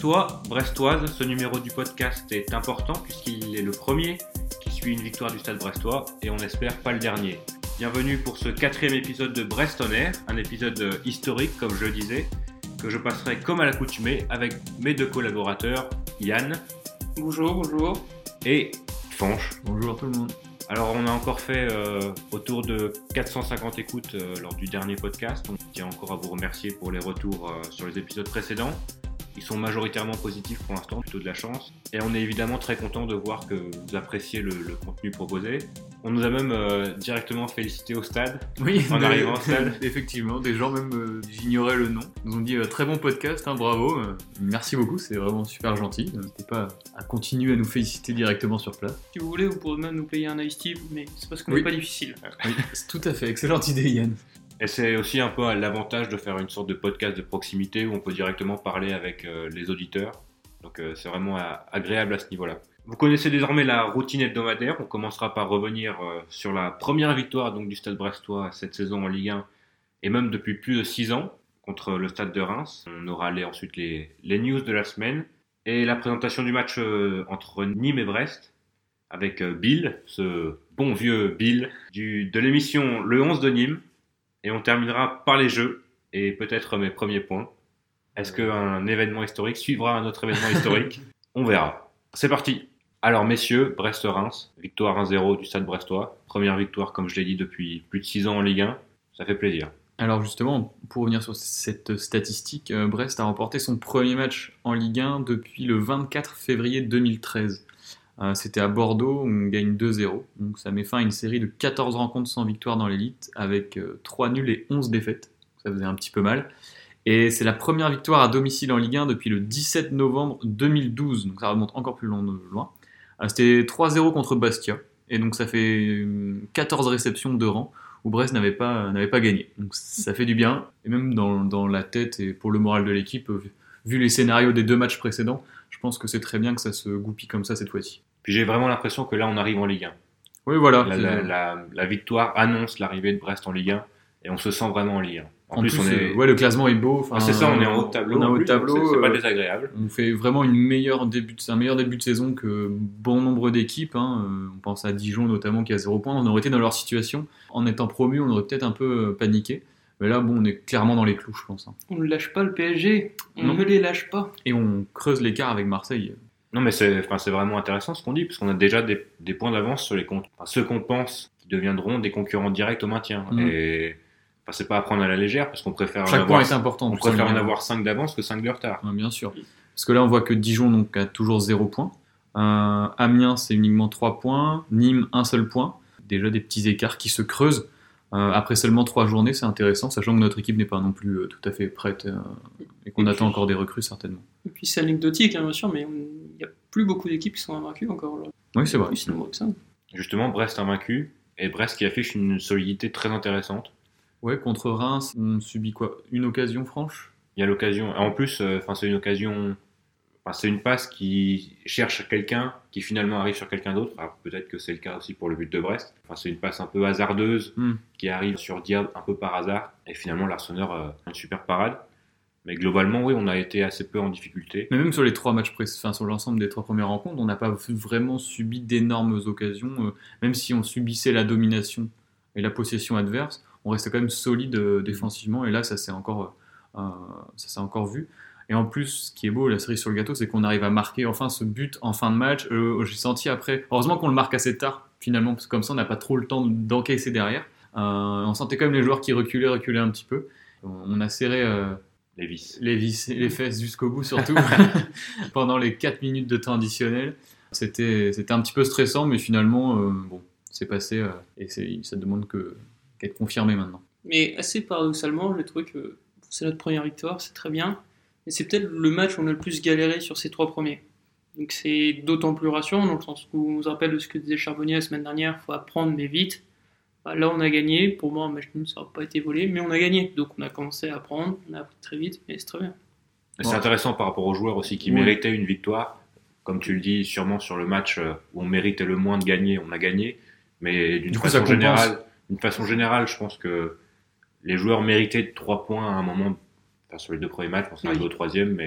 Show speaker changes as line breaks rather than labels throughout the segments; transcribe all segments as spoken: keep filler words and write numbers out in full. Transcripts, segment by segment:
Brestois, brestoise, ce numéro du podcast est important puisqu'il est le premier qui suit une victoire du Stade brestois et on espère pas le dernier. Bienvenue pour ce quatrième épisode de Brest on Air, un épisode historique comme je le disais, que je passerai comme à l'accoutumée avec mes deux collaborateurs, Yann.
Bonjour, bonjour.
Et Fanche.
Bonjour tout le monde.
Alors on a encore fait euh, autour de quatre cent cinquante écoutes euh, lors du dernier podcast. On tient encore à vous remercier pour les retours euh, sur les épisodes précédents. Ils sont majoritairement positifs pour l'instant, plutôt de la chance. Et on est évidemment très content de voir que vous appréciez le, le contenu proposé. On nous a même euh, directement félicité au stade,
oui,
en
de,
arrivant au stade.
Effectivement, des gens même, euh, j'ignorais le nom, nous ont dit euh, très bon podcast, hein, bravo, euh, merci beaucoup, c'est vraiment super gentil. N'hésitez pas à continuer à nous féliciter directement sur place.
Si vous voulez, vous pourrez même nous payer un ice tea, mais c'est parce qu'on n'est
oui.
pas difficile.
Oui, c'est tout à fait, excellente idée Yann.
Et c'est aussi un peu l'avantage de faire une sorte de podcast de proximité où on peut directement parler avec euh, les auditeurs. Donc euh, c'est vraiment euh, agréable à ce niveau-là. Vous connaissez désormais la routine hebdomadaire. On commencera par revenir euh, sur la première victoire donc, du Stade brestois cette saison en Ligue un et même depuis plus de six ans contre le Stade de Reims. On aura les, ensuite les, les news de la semaine et la présentation du match euh, entre Nîmes et Brest avec euh, Bill, ce bon vieux Bill du, de l'émission Le onze de Nîmes. Et on terminera par les jeux et peut-être mes premiers points. Est-ce qu'un événement historique suivra un autre événement historique ? On verra. C'est parti. Alors messieurs, Brest-Reims, victoire un zéro du Stade brestois. Première victoire, comme je l'ai dit, depuis plus de six ans en Ligue un. Ça fait plaisir.
Alors justement, pour revenir sur cette statistique, Brest a remporté son premier match en Ligue un depuis le vingt-quatre février deux mille treize. Euh, c'était à Bordeaux, on gagne deux zéro. Donc ça met fin à une série de quatorze rencontres sans victoire dans l'élite, avec euh, trois nuls et onze défaites. Ça faisait un petit peu mal. Et c'est la première victoire à domicile en Ligue un depuis le dix-sept novembre deux mille douze. Donc ça remonte encore plus loin. loin. Euh, c'était trois zéro contre Bastia. Et donc ça fait euh, quatorze réceptions de rang où Brest n'avait pas, n'avait pas gagné. Donc ça fait du bien. Et même dans, dans la tête et pour le moral de l'équipe, euh, vu les scénarios des deux matchs précédents, je pense que c'est très bien que ça se goupille comme ça cette fois-ci.
Puis j'ai vraiment l'impression que là on arrive en Ligue un.
Oui, voilà.
La, la, la, la victoire annonce l'arrivée de Brest en Ligue un et on se sent vraiment en Ligue un.
En, en plus, plus on est... ouais, le classement est beau.
Ah, c'est ça, on est en haut de tableau.
On est en haut de tableau.
C'est, c'est pas
euh,
désagréable.
On fait vraiment une meilleure début de, c'est un meilleur début de saison que bon nombre d'équipes. Hein. On pense à Dijon notamment qui a zéro point. On aurait été dans leur situation. En étant promu, on aurait peut-être un peu paniqué. Mais là, bon, on est clairement dans les clous, je pense. Hein.
On ne lâche pas le P S G. On
non.
ne les lâche pas.
Et on creuse l'écart avec Marseille.
Non, mais c'est, enfin, c'est vraiment intéressant ce qu'on dit, parce qu'on a déjà des, des points d'avance sur les comptes. Enfin, ceux qu'on pense qui deviendront des concurrents directs au maintien. Mmh. Et enfin, c'est pas à prendre à la légère, parce qu'on préfère
Chaque
en avoir,
point est important.
on préfère en avoir cinq d'avance que cinq de retard.
Ouais, bien sûr. Parce que là, on voit que Dijon donc, a toujours zéro point. Euh, Amiens, c'est uniquement trois points. Nîmes, un seul point. Déjà des petits écarts qui se creusent. Euh, après seulement trois journées, c'est intéressant, sachant que notre équipe n'est pas non plus euh, tout à fait prête euh, et qu'on et attend puis, encore des recrues certainement.
Et puis c'est anecdotique, hein, bien sûr, mais il n'y a plus beaucoup d'équipes qui sont invaincues encore. Là.
Oui, c'est vrai.
C'est que ça.
Justement, Brest invaincu et Brest qui affiche une solidité très intéressante.
Ouais, contre Reims, on subit quoi ? Une occasion franche ?
Il y a l'occasion. En plus, euh, c'est une occasion. Enfin, c'est une passe qui cherche quelqu'un qui finalement arrive sur quelqu'un d'autre. Alors, peut-être que c'est le cas aussi pour le but de Brest. Enfin, c'est une passe un peu hasardeuse mm. qui arrive sur Diab un peu par hasard. Et finalement, l'Arseneur a une super parade. Mais globalement, oui, on a été assez peu en difficulté.
Mais même sur les trois matchs, pré- enfin, sur l'ensemble des trois premières rencontres, on n'a pas vraiment subi d'énormes occasions. Euh, même si on subissait la domination et la possession adverse, on restait quand même solide euh, défensivement. Et là, ça s'est encore, euh, ça s'est encore vu. Et en plus, ce qui est beau, la cerise sur le gâteau, c'est qu'on arrive à marquer enfin ce but en fin de match. Euh, j'ai senti après, heureusement qu'on le marque assez tard finalement, parce que comme ça, on n'a pas trop le temps d'encaisser derrière. Euh, on sentait quand même les joueurs qui reculaient, reculaient un petit peu. On a serré euh,
les vis,
les vis, les fesses jusqu'au bout surtout pendant les quatre minutes de temps additionnel. C'était, c'était un petit peu stressant, mais finalement, euh, bon, c'est passé euh, et c'est, ça demande que, qu'être confirmé maintenant.
Mais assez paradoxalement, j'ai trouvé que c'est notre première victoire, c'est très bien. Et c'est peut-être le match où on a le plus galéré sur ces trois premiers. Donc c'est d'autant plus rassurant, dans le sens où on se rappelle de ce que disait Charbonnier la semaine dernière, il faut apprendre mais vite. Bah, là on a gagné, pour moi un match nul ça n'aurait pas été volé, mais on a gagné. Donc on a commencé à apprendre, on a appris très vite, et c'est très bien.
Et c'est ouais. intéressant par rapport aux joueurs aussi qui oui. méritaient une victoire. Comme tu le dis, sûrement sur le match où on méritait le moins de gagner, on a gagné. Mais d'une, façon, coup, générale, d'une façon générale, je pense que les joueurs méritaient trois points à un moment. Enfin, sur les deux premiers matchs, on s'est arrivé oui. au troisième, mais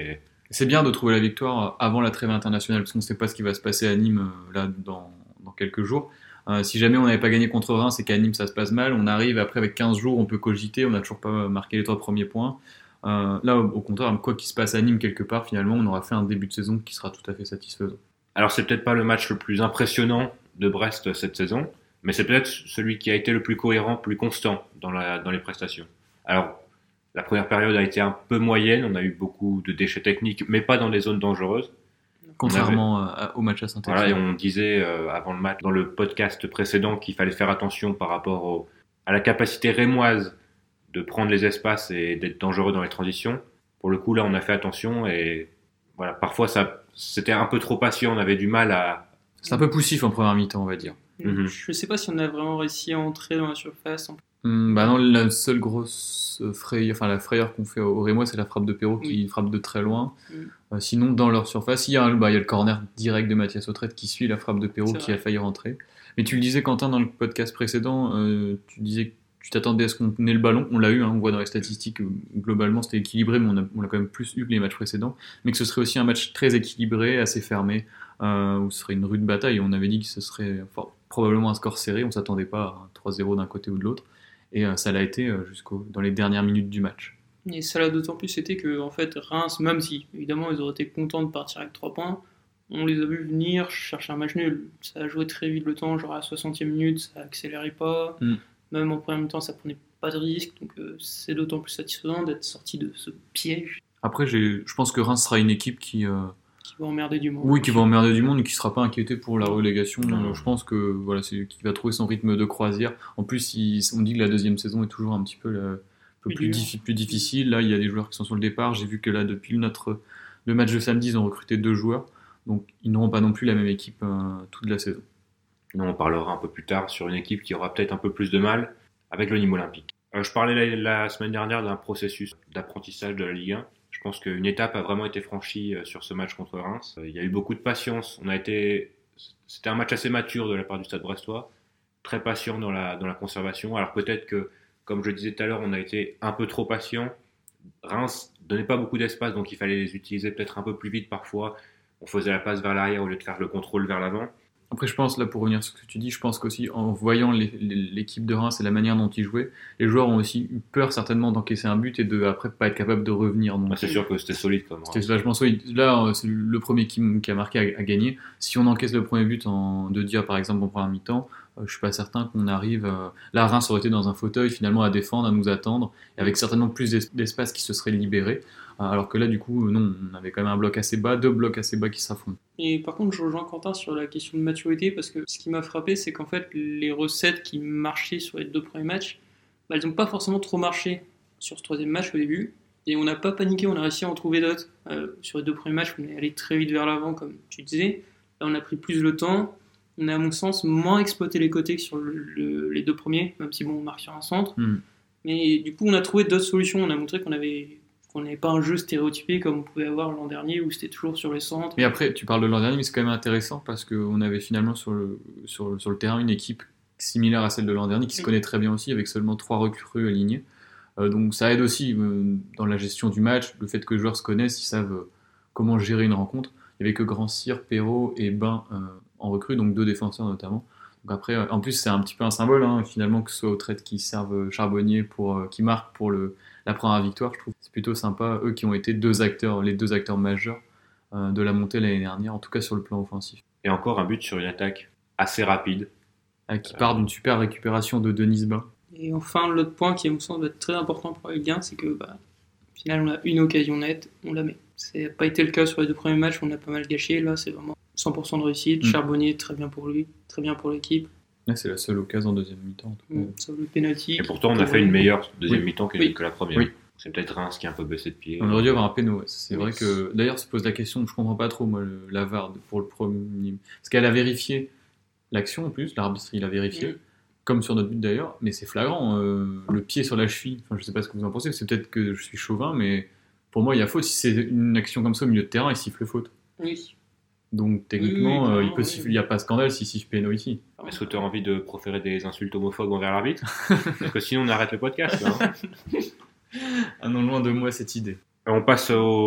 C'est bien de trouver la victoire avant la trêve internationale, parce qu'on ne sait pas ce qui va se passer à Nîmes euh, là dans, dans quelques jours. Euh, si jamais on n'avait pas gagné contre Reims et qu'à Nîmes ça se passe mal, on arrive après avec quinze jours, on peut cogiter, on n'a toujours pas marqué les trois premiers points. Euh, là, au, au contraire, quoi qu'il se passe à Nîmes quelque part, finalement, on aura fait un début de saison qui sera tout à fait satisfaisant.
Alors c'est peut-être pas le match le plus impressionnant de Brest cette saison, mais c'est peut-être celui qui a été le plus cohérent, plus constant dans, la, dans les prestations. Alors, la première période a été un peu moyenne, on a eu beaucoup de déchets techniques, mais pas dans les zones dangereuses.
Contrairement avait... à, au match à Saint-Etienne.
Voilà, et on disait euh, avant le match, dans le podcast précédent, qu'il fallait faire attention par rapport au, à la capacité rémoise de prendre les espaces et d'être dangereux dans les transitions. Pour le coup, là, on a fait attention et voilà, parfois ça, c'était un peu trop patient, on avait du mal à...
C'est un peu poussif en première mi-temps, on va dire.
Mm-hmm. Je ne sais pas si on a vraiment réussi à entrer dans la surface.
Mmh, bah non, la seule grosse frayeur, enfin la frayeur qu'on fait au Rémois, c'est la frappe de Perrault qui oui. frappe de très loin. Mmh. Euh, sinon, dans leur surface, il y, a, bah, il y a le corner direct de Mathias Autrette qui suit la frappe de Perrault qui a failli rentrer. Mais tu le disais, Quentin, dans le podcast précédent, euh, tu disais que tu t'attendais à ce qu'on ait le ballon. On l'a eu, hein, on voit dans les statistiques, globalement c'était équilibré, mais on, a, on l'a quand même plus eu que les matchs précédents. Mais que ce serait aussi un match très équilibré, assez fermé, euh, où ce serait une rude bataille. On avait dit que ce serait enfin, probablement un score serré, on ne s'attendait pas à un trois zéro d'un côté ou de l'autre. Et euh, ça l'a été euh, jusqu'au dans les dernières minutes du match.
Et ça l'a d'autant plus été que en fait, Reims, même si évidemment ils auraient été contents de partir avec trois points, on les a vus venir chercher un match nul. Ça a joué très vite le temps, genre à la soixantième minute, ça accélérait pas. Mm. Même en première mi-temps, ça prenait pas de risque. Donc euh, c'est d'autant plus satisfaisant d'être sorti de ce piège.
Après, j'ai, je pense que Reims sera une équipe qui... Euh...
Qui va emmerder du monde.
Oui, qui va emmerder du monde et qui ne sera pas inquiété pour la relégation. Non. Je pense que voilà, c'est qu'il va trouver son rythme de croisière. En plus, il, on dit que la deuxième saison est toujours un petit peu, la, un peu plus, plus, diffi, plus difficile. Là, il y a des joueurs qui sont sur le départ. J'ai vu que là, depuis notre, le match de samedi, ils ont recruté deux joueurs. Donc, ils n'auront pas non plus la même équipe euh, toute la saison.
Non, on parlera un peu plus tard sur une équipe qui aura peut-être un peu plus de mal avec le Nîmes Olympique. Euh, je parlais la, la semaine dernière d'un processus d'apprentissage de la Ligue un. Je pense qu'une étape a vraiment été franchie sur ce match contre Reims. Il y a eu beaucoup de patience. On a été, c'était un match assez mature de la part du Stade Brestois, très patient dans la dans la conservation. Alors peut-être que, comme je disais tout à l'heure, on a été un peu trop patient. Reims donnait pas beaucoup d'espace, donc il fallait les utiliser peut-être un peu plus vite parfois. On faisait la passe vers l'arrière au lieu de faire le contrôle vers l'avant.
Après, je pense, là, pour revenir sur ce que tu dis, je pense qu'aussi, en voyant les, les, l'équipe de Reims et la manière dont ils jouaient, les joueurs ont aussi eu peur, certainement, d'encaisser un but et de, après, pas être capable de revenir. Donc,
ah, c'est sûr que c'était solide, quand même.
C'était vachement solide. Là, c'est le premier qui, qui a marqué à, à gagner. Si on encaisse le premier but en deux tirs, par exemple, en première mi-temps, euh, je suis pas certain qu'on arrive... Euh... Là, Reims aurait été dans un fauteuil, finalement, à défendre, à nous attendre, et avec certainement plus d'espace qui se serait libéré. Alors que là, du coup, non, on avait quand même un bloc assez bas, deux blocs assez bas qui s'affrontent.
Et par contre, je rejoins Quentin sur la question de maturité, parce que ce qui m'a frappé, c'est qu'en fait, les recettes qui marchaient sur les deux premiers matchs, bah, elles n'ont pas forcément trop marché sur ce troisième match au début. Et on n'a pas paniqué, on a réussi à en trouver d'autres. Euh, sur les deux premiers matchs, on est allé très vite vers l'avant, comme tu disais. Là, on a pris plus le temps. On a, à mon sens, moins exploité les côtés que sur le, le, les deux premiers, même si bon, on marque sur un centre. Mm. Mais du coup, on a trouvé d'autres solutions. On a montré qu'on avait... qu'on n'avait pas un jeu stéréotypé comme on pouvait avoir l'an dernier où c'était toujours sur les centres.
Mais après, tu parles de l'an dernier, mais c'est quand même intéressant parce qu'on avait finalement sur le, sur, sur le terrain une équipe similaire à celle de l'an dernier qui oui. se connaît très bien aussi avec seulement trois recrues alignées. Euh, donc ça aide aussi euh, dans la gestion du match, le fait que les joueurs se connaissent, ils savent euh, comment gérer une rencontre. Il n'y avait que Grand Cyr, Perrault et Ben euh, en recrue, donc deux défenseurs notamment. Donc après, euh, en plus c'est un petit peu un symbole hein, finalement que ce soit Autrette qui serve Charbonnier, pour, euh, qui marque pour le... la première victoire, je trouve. C'est plutôt sympa, eux qui ont été deux acteurs, les deux acteurs majeurs euh, de la montée l'année dernière, en tout cas sur le plan offensif.
Et encore un but sur une attaque assez rapide.
Euh, qui part d'une super récupération de Denis Bain.
Et enfin, l'autre point qui, me semble, être très important pour la Ligue un, c'est que, bah, au final, on a une occasion nette, on la met. Ça n'a pas été le cas sur les deux premiers matchs, on a pas mal gâché. Là, c'est vraiment cent pour cent de réussite. Mmh. Charbonnier, très bien pour lui, très bien pour l'équipe.
Là, c'est la seule occasion en deuxième mi-temps.
Mmh, ça le pénalty.
Et pourtant, on a fait une meilleure deuxième oui. mi-temps que,
oui.
que la première.
Oui.
C'est peut-être Reims qui est un peu baissé de pied.
On aurait dû avoir un péno. C'est oui. vrai que. D'ailleurs, se pose la question, je comprends pas trop, moi, le, la V A R pour le premier. Parce qu'elle a vérifié l'action en plus, l'arbitre, il a vérifié. Oui. Comme sur notre but d'ailleurs, mais c'est flagrant. Euh, le pied sur la cheville, enfin, je sais pas ce que vous en pensez, c'est peut-être que je suis chauvin, mais pour moi, il y a faute. Si c'est une action comme ça au milieu de terrain, il siffle faute.
Oui.
Donc techniquement, oui, oui, euh, il peut siffler, il n'y a pas de scandale s'il siffle péno ici.
Est-ce que tu as envie de proférer des insultes homophobes envers l'arbitre? Parce que sinon on arrête le podcast. Là, hein.
Ah non, loin de moi cette idée.
On passe au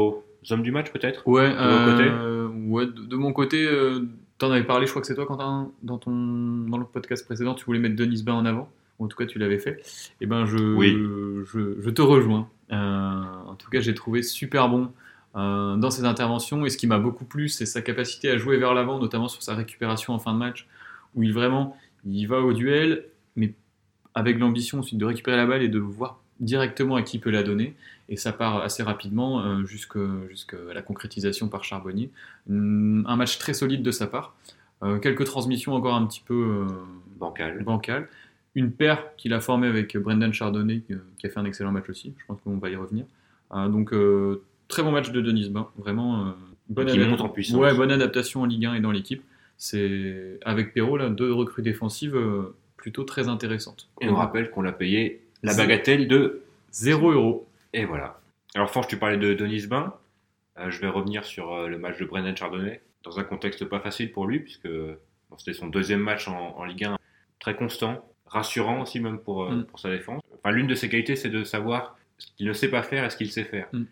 hommes du match peut-être
Ouais,
de mon côté
euh, ouais, de, de mon côté, euh, t'en avais parlé, je crois que c'est toi, Quentin, dans, ton, dans le podcast précédent, tu voulais mettre Denis Bain en avant, ou en tout cas tu l'avais fait. Et ben je,
Oui.
je, je te rejoins. Euh, en tout cas, j'ai trouvé super bon euh, dans ses interventions, et ce qui m'a beaucoup plu, c'est sa capacité à jouer vers l'avant, notamment sur sa récupération en fin de match, où il vraiment il va au duel, mais avec l'ambition ensuite de récupérer la balle et de voir directement à qui peut la donner. Et ça part assez rapidement euh, jusqu'à la concrétisation par Charbonnier. Hum, Un match très solide de sa part. Euh, quelques transmissions encore un petit peu euh,
bancal.
bancales. Une paire qu'il a formée avec Brendan Chardonnay, euh, qui a fait un excellent match aussi. Je pense qu'on va y revenir. Euh, donc, euh, très bon match de Denis Bain. Vraiment, euh, bonne,
Qui
adap-
monte en puissance.
ouais, bonne adaptation en Ligue un et dans l'équipe. C'est avec Perrault, là, deux recrues défensives euh, plutôt très intéressantes.
Et on rappelle qu'on l'a payé la
Zéro.
bagatelle de
zéro euro.
Et voilà. Alors Forge, tu parlais de Denis Bain. Euh, je vais revenir sur euh, le match de Brendan Chardonnay, dans un contexte pas facile pour lui, puisque bon, c'était son deuxième match en, en Ligue un, très constant, rassurant aussi même pour, euh,
Mm.
pour sa défense. Enfin, l'une de ses qualités, c'est de savoir ce qu'il ne sait pas faire et ce qu'il sait faire.
Mm.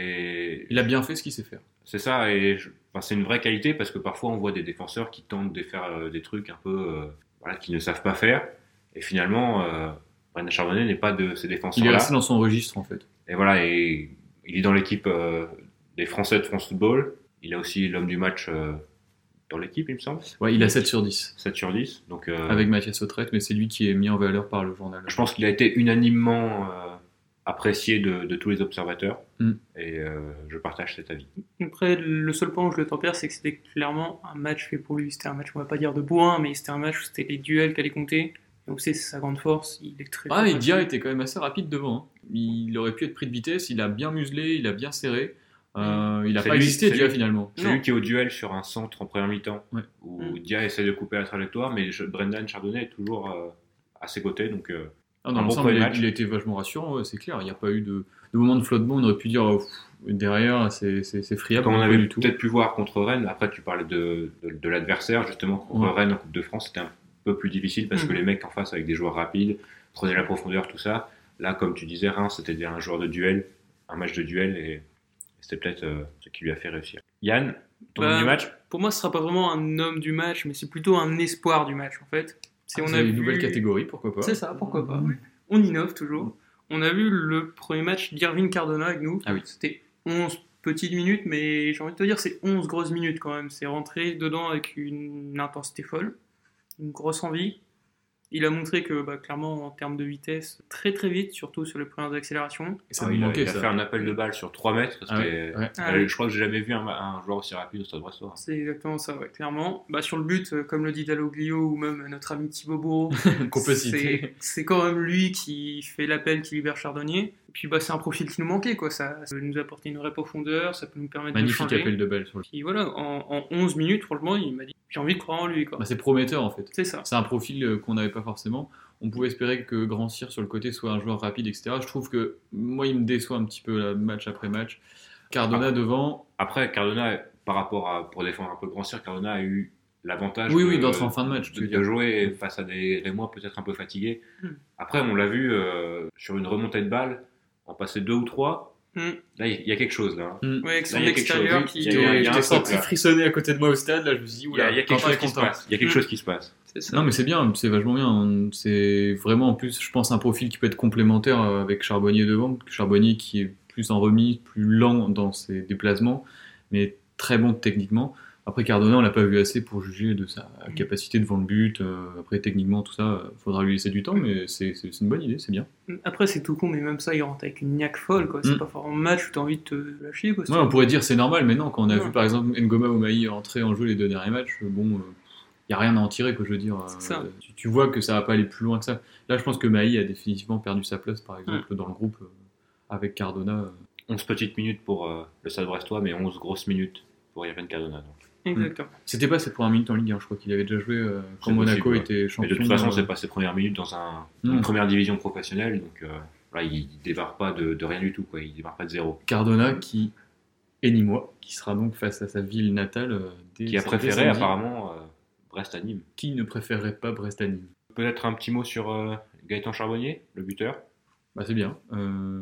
Et
Il a bien fait ce qu'il sait faire.
c'est ça, et je- enfin, c'est une vraie qualité, parce que parfois on voit des défenseurs qui tentent de faire euh, des trucs un peu, euh, voilà, qu'ils ne savent pas faire, et finalement, euh, Brendan Chardonnay n'est pas de ces
Il est
défenseurs-là.
resté dans son registre en fait.
Et voilà, et il est dans l'équipe euh, des Français de France Football. Il a aussi l'homme du match euh, dans l'équipe, il me semble.
Ouais, il a sept sur dix.
sept sur dix. Donc, euh,
Avec Mathias Autrette, mais c'est lui qui est mis en valeur par le journal.
je pense qu'il a été unanimement euh, apprécié de, de tous les observateurs.
Mm.
Et euh, je partage cet avis.
Après, le seul point où je le tempère, c'est que c'était clairement un match fait pour lui. C'était un match, on va pas dire de bourrin, mais c'était un match où c'était les duels qui allaient compter. Donc c'est sa grande force, il est très
Ah,
très
et Dia
rapide.
était quand même assez rapide devant. hein. Il aurait pu être pris de vitesse, il a bien muselé, il a bien serré. Euh, il n'a
C'est
pas
lui-
existé,
c'est
Dia,
lui.
finalement.
C'est
Non.
lui qui est au duel sur un centre en première mi-temps,
Ouais.
où
Mm.
Dia essaie de couper la trajectoire, mais je- Brendan Chardonnay est toujours euh, à ses côtés. Donc, euh,
Ah, dans
Un bon
l'ensemble,
premier
il, a-
match.
il a été vachement rassurant, ouais, c'est clair. Il n'y a pas eu de, de moment de flottement. On aurait pu dire oh, pff, derrière, c'est c'est- c'est friable.
comme on
pas
avait
du tout.
peut-être pu voir contre Rennes, après tu parlais de, de, de l'adversaire, justement, contre
Ouais.
Rennes en Coupe de France, c'était un peu plus difficile parce que
Mhm.
les mecs en face avec des joueurs rapides, prenaient la profondeur, tout ça. Là, comme tu disais, Reims, c'était un joueur de duel, un match de duel, et c'était peut-être euh, ce qui lui a fait réussir. Yann, ton
Bah,
homme du match
Pour moi, ce sera pas vraiment un homme du match, mais c'est plutôt un espoir du match en fait. C'est
Ah,
on
c'est
a
une
vu-
nouvelle catégorie, pourquoi pas.
C'est ça, pourquoi pas. ouais. On innove toujours. On a vu le premier match d'Irving Cardona avec nous.
Ah oui.
C'était onze petites minutes, mais j'ai envie de te dire, c'est onze grosses minutes quand même. C'est rentré dedans avec une intensité folle, une grosse envie. Il a montré que, bah, clairement, en termes de vitesse, très très vite, surtout sur les premières accélérations.
Et ça
Ah,
nous
il, a,
manquait,
il a
ça.
fait un appel de balle sur trois mètres.
Ah
c'était-
ouais, ouais.
Ah
Euh,
ouais.
Je crois que j'ai jamais vu un, un joueur aussi rapide au Stade Brestois.
C'est exactement ça, ouais, clairement. Bah, sur le but, euh, comme le dit Dalloglio ou même notre ami Thibaut Bourreau,
Qu'on peut citer.
c'est c'est quand même lui qui fait l'appel qui libère Chardonnier. Et puis bah, c'est un profil qui nous manquait, quoi. Ça, ça peut nous apporter une vraie profondeur, ça peut nous permettre
Magnifique
de changer.
appel de balle sur le.
Puis voilà, en, en onze minutes, franchement, il m'a dit j'ai envie de croire en lui, quoi.
Bah, c'est prometteur en fait.
C'est ça.
C'est un profil euh, qu'on n'avait pas forcément. On pouvait espérer que Grand Cyr sur le côté soit un joueur rapide, et cetera. Je trouve que moi, il me déçoit un petit peu là, match après match. Cardona
Ah.
devant.
Après, Cardona, par rapport à, pour défendre un peu le Grand Cyr, Cardona a eu l'avantage
Oui,
de,
oui, d'entrer en fin de match, tu
de,
veux
de
dire.
jouer face à des Rémois peut-être un peu fatigués.
Hmm.
Après, on l'a vu euh, sur une remontée de balle, en passer deux ou trois.
Hmm.
Là, il y a quelque chose là. hein.
Ouais, avec
Là,
son
il y a quelque
extérieur
chose.
qui.
Il y a- il y a- il y a un
J'étais
truc,
senti
là.
frissonner à côté de moi au stade. Là, je me suis dit,
Il y a,
oula,
il y a quelque
Quentin
chose
est
qui se
content.
passe. Il y a quelque
Hmm.
chose qui se passe.
C'est ça.
Non, mais c'est bien, c'est vachement bien. C'est vraiment en plus, je pense, un profil qui peut être complémentaire euh, avec Charbonnier devant. Charbonnier qui est plus en remise, plus lent dans ses déplacements, mais très bon techniquement. Après, Cardona, on l'a pas vu assez pour juger de sa capacité devant le but. Euh, après, techniquement, tout ça, il faudra lui laisser du temps, mais c'est c'est- c'est une bonne idée, c'est bien.
Après, c'est tout con, mais même ça, il rentre avec une niaque folle, quoi. C'est
Hmm.
pas forcément un match où t'as envie de te lâcher, quoi.
Ouais, on pourrait dire c'est normal, mais non, quand on a
Non.
vu par exemple Ngoma ou Maï entrer en jeu les deux derniers matchs, bon, il n'y a rien à en tirer, quoi, je veux dire.
C'est ça.
Euh, tu, tu vois que ça va pas aller plus loin que ça. Là, je pense que Maï a définitivement perdu sa place, par exemple, dans le groupe euh, avec Cardona. euh.
onze petites minutes pour euh, le Stade Brestois, mais onze grosses minutes pour Irving Cardona. Donc.
Exactement.
C'était pas ses premières minutes en Ligue un, je crois qu'il avait déjà joué euh, quand
C'est
Monaco
possible, ouais.
était
Mais
champion.
de toute façon,
euh,
c'est pas ses premières minutes dans un,
Non.
une première division professionnelle, donc euh, là, il, il démarre pas de, de rien du tout, quoi. Il démarre pas de zéro.
Cardona qui est nîmois, qui sera donc face à sa ville natale. euh, dès-
Qui a
dès
préféré
samedi.
apparemment euh, Brest à Nîmes.
Qui ne préférerait pas Brest à Nîmes?
Peut-être un petit mot sur euh, Gaëtan Charbonnier, le buteur.
Bah, c'est bien. Euh,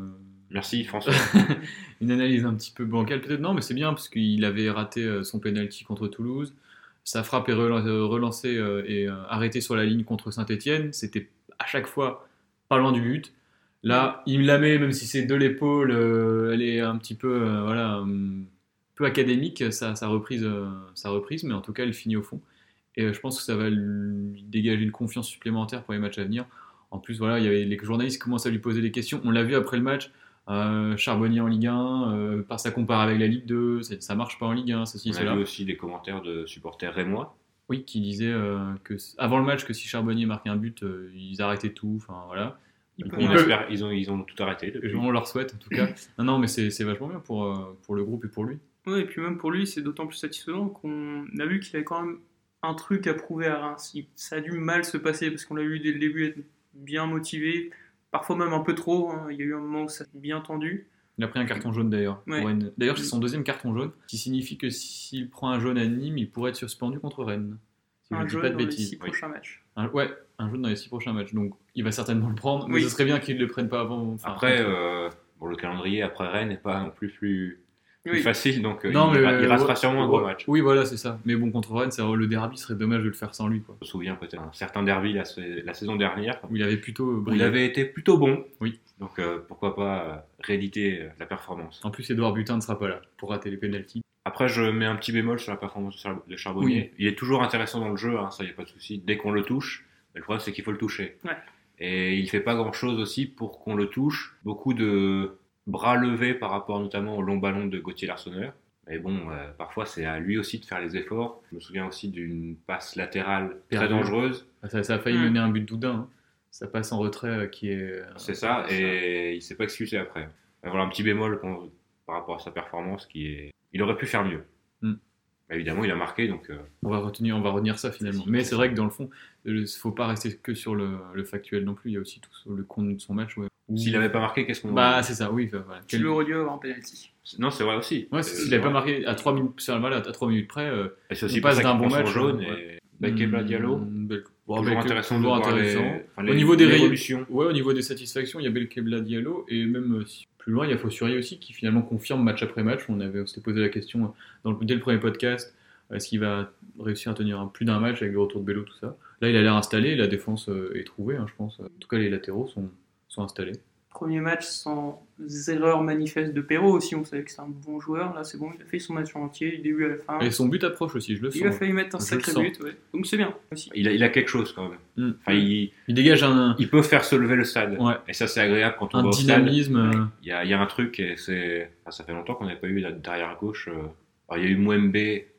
Merci François.
une analyse un petit peu bancale, peut-être non, mais c'est bien parce qu'il avait raté euh, son penalty contre Toulouse. Sa frappe est relan- euh, relancée euh, et euh, arrêtée sur la ligne contre Saint-Etienne. C'était à chaque fois pas loin du but. Là, il la met, même si c'est de l'épaule, euh, elle est un petit peu, euh, voilà, un peu académique, sa, sa reprise, euh, sa reprise, mais en tout cas, elle finit au fond. Et euh, je pense que ça va lui dégager une confiance supplémentaire pour les matchs à venir. En plus, voilà, il y avait les journalistes qui commencent à lui poser des questions. On l'a vu après le match. Euh, Charbonnier en Ligue un, euh, par sa compare avec la Ligue deux, ça, ça marche pas en Ligue un, ceci,
On a
cela.
vu aussi des commentaires de supporters rémois.
Oui, qui disaient euh, que avant le match que si Charbonnier marquait un but, euh, ils arrêtaient tout. Enfin voilà.
Ils
On
peuvent-
Ils
espère, ils, ont, ils ont tout arrêté depuis.
On leur souhaite en tout cas. Non, non, mais c'est c'est vachement bien pour, euh, pour le groupe et pour lui.
Ouais, et puis même pour lui, c'est d'autant plus satisfaisant qu'on a vu qu'il avait quand même un truc à prouver à Reims. Il- Ça a dû mal se passer parce qu'on l'a vu dès le début être bien motivé, parfois même un peu trop. Hein. Il y a eu un moment où ça s'est bien tendu.
Il a pris un carton jaune d'ailleurs.
Ouais.
pour Rennes. D'ailleurs, c'est son deuxième carton jaune, qui signifie que s'il prend un jaune à Nîmes, il pourrait être suspendu contre Rennes. Si je
Un
dis
jaune
pas de
dans les
bêtises.
six
Oui.
prochains matchs.
Un- ouais, un jaune dans les six prochains matchs. Donc il va certainement le prendre, mais
Oui.
ce serait bien qu'il ne le prenne pas avant. enfin,
Après,
contre-
euh, bon, le calendrier après Rennes n'est pas non plus plus, plus
Oui.
facile, donc euh,
Non,
il,
mais,
ra- il
euh,
restera
ouais,
sûrement un
ouais,
gros match.
Oui, voilà, c'est ça. Mais bon, contre Rennes, c'est- le derby serait dommage de le faire sans lui, quoi.
Je me souviens peut-être un certain derby la, sa- la saison dernière
Où il avait plutôt
où il
brillé.
avait été plutôt bon.
Oui.
Donc euh, pourquoi pas euh, rééditer euh, la performance.
En plus, Edouard Butin ne sera pas là pour rater les pénaltys.
Après, je mets un petit bémol sur la performance de Char- de Charbonnier.
Oui.
Il est toujours intéressant dans le jeu, hein, ça y a pas de souci. Dès qu'on le touche, mais le problème c'est qu'il faut le toucher.
Ouais.
Et il fait pas grand chose aussi pour qu'on le touche. Beaucoup de bras levés par rapport notamment au long ballon de Gauthier Larsonneur. Mais bon, euh, parfois c'est à lui aussi de faire les efforts. Je me souviens aussi d'une passe latérale très
Perdu.
dangereuse.
Ça, ça a failli
Mm.
mener à un but d'Oudin. Hein. Ça passe en retrait euh, qui est. euh,
C'est ça, et il s'est pas excusé après. Euh, Voilà un petit bémol qu'on- par rapport à sa performance qui est. Il aurait pu faire mieux.
Mm.
Évidemment, il a marqué, donc euh,
On va retenir, on va retenir ça finalement. Mais c'est vrai que dans le fond, il ne faut pas rester que sur le, le factuel non plus. Il y a aussi tout le contenu de son match. Ouais. Où-
s'il avait pas marqué, qu'est-ce qu'on.
Bah c'est ça, oui. Voilà.
Tu l'aurais dû avoir en penalty.
Non, c'est vrai aussi.
Ouais,
C'est-
s'il
c'est
n'avait pas
vrai.
marqué à trois minutes, sur- voilà, à trois minutes près, euh,
Et c'est
on
aussi pour
passe
ça
d'un
qu'il
bon
prend son
match,
jaune.
ouais.
Et Belkebla Diallo,
hmm, Bel- bon,
toujours
Belke-
intéressant de
toujours
voir les-
intéressant.
enfin,
Au
les-
niveau des ré-
l'évolution.
Ouais, au niveau des satisfactions, il y a Belkebla Diallo et même euh, si- plus loin, il y a Fossury aussi qui finalement confirme match après match. On avait on s'était posé la question dans le, dès le premier podcast, est-ce qu'il va réussir à tenir un- plus d'un match avec le retour de Bello, tout ça. Là, il a l'air installé, la défense euh, est trouvée, hein, je pense. En tout cas, les latéraux sont, sont installés.
Premier match sans erreur manifeste de Perrault aussi. On savait que c'est un bon joueur. Là, c'est bon, il a fait son match en entier, du début à la fin.
Et son but approche aussi, je le sens.
Il a failli mettre un
Je
sacré
le sens.
but, ouais. Donc c'est bien aussi.
Il a, il a quelque chose quand même.
Mm.
Enfin, il,
Il dégage un,
il peut faire se lever le stade.
Ouais.
Et ça, c'est agréable quand on
un
va au stade.
dynamisme. euh,
Il y a, il y a un truc, et c'est. Enfin, ça fait longtemps qu'on n'avait pas eu derrière gauche. euh, Alors, il y a eu Mwembe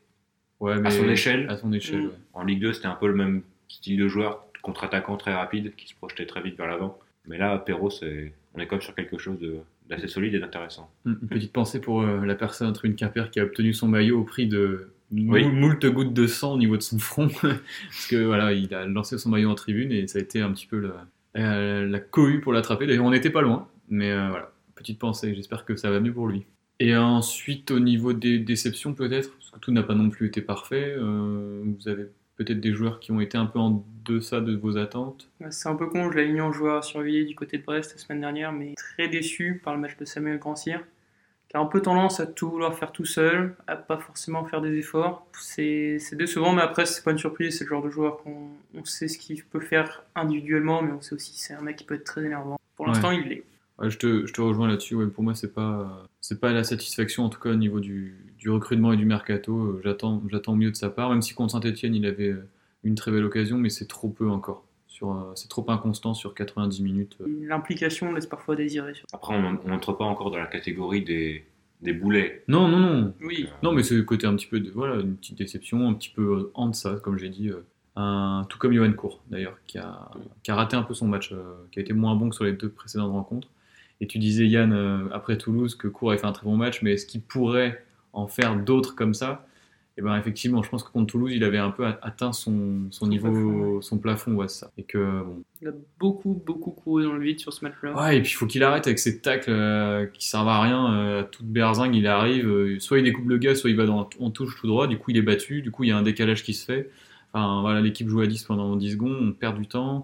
ouais, mais
à son échelle.
À son échelle,
Mm.
ouais.
En Ligue deux, c'était un peu le même style de joueur, contre-attaquant très rapide, qui se projetait très vite vers l'avant. Mais là, Perrault, c'est... on est quand même sur quelque chose de... d'assez solide et d'intéressant.
Mm, Une petite pensée pour euh, la personne en tribune Quimper qui a obtenu son maillot au prix de mou-
Oui.
moult gouttes de sang au niveau de son front. Parce que voilà, il a lancé son maillot en tribune et ça a été un petit peu la, euh, la cohue pour l'attraper. D'ailleurs, on n'était pas loin, mais euh, voilà, petite pensée. J'espère que ça va mieux pour lui. Et ensuite, au niveau des déceptions, peut-être, parce que tout n'a pas non plus été parfait, euh, vous avez peut-être des joueurs qui ont été un peu en deçà de vos attentes.
Ouais, C'est un peu con, je l'ai mis en joueur à surveiller du côté de Brest la semaine dernière, mais très déçu par le match de Samuel Grand-Cyr, qui a un peu tendance à tout vouloir faire tout seul, à pas forcément faire des efforts. C'est c'est décevant, mais après, c'est pas une surprise, c'est le genre de joueur qu'on on sait ce qu'il peut faire individuellement, mais on sait aussi que c'est un mec qui peut être très énervant. Pour l'instant, il l'est.
Ouais, je, te, je te rejoins là-dessus. Ouais, pour moi, c'est pas, c'est pas la satisfaction, en tout cas au niveau du, du recrutement et du mercato. Euh, J'attends, j'attends mieux de sa part, même si contre Saint-Etienne, il avait euh, une très belle occasion, mais c'est trop peu encore. Sur, euh, c'est trop inconstant sur quatre-vingt-dix minutes. euh.
L'implication laisse parfois désirer.
Après, on n'entre pas encore dans la catégorie des, des boulets.
Non, non, non.
Oui,
Non, mais c'est le côté un petit peu de, voilà, une petite déception, un petit peu euh, en deçà, comme j'ai dit. euh, un, tout comme Johan Cour, d'ailleurs, qui a, qui a raté un peu son match, euh, qui a été moins bon que sur les deux précédentes rencontres. Et tu disais, Yann, euh, après Toulouse, que Cour avait fait un très bon match, mais est-ce qu'il pourrait en faire d'autres comme ça? Et ben effectivement, je pense que contre Toulouse, il avait un peu a- atteint son, son,
Son
niveau,
plafond,
son plafond, ouais, c'est ça. Et que, bon.
il a beaucoup, beaucoup couru dans le vide sur ce match-là.
Ouais, et puis il faut qu'il arrête avec ses tacles euh, qui servent à rien. Euh, toute berzingue, il arrive, euh, soit il découpe le gars, soit il va dans, en touche tout droit, du coup il est battu, du coup il y a un décalage qui se fait. Enfin voilà, l'équipe joue à dix pendant dix secondes, on perd du temps.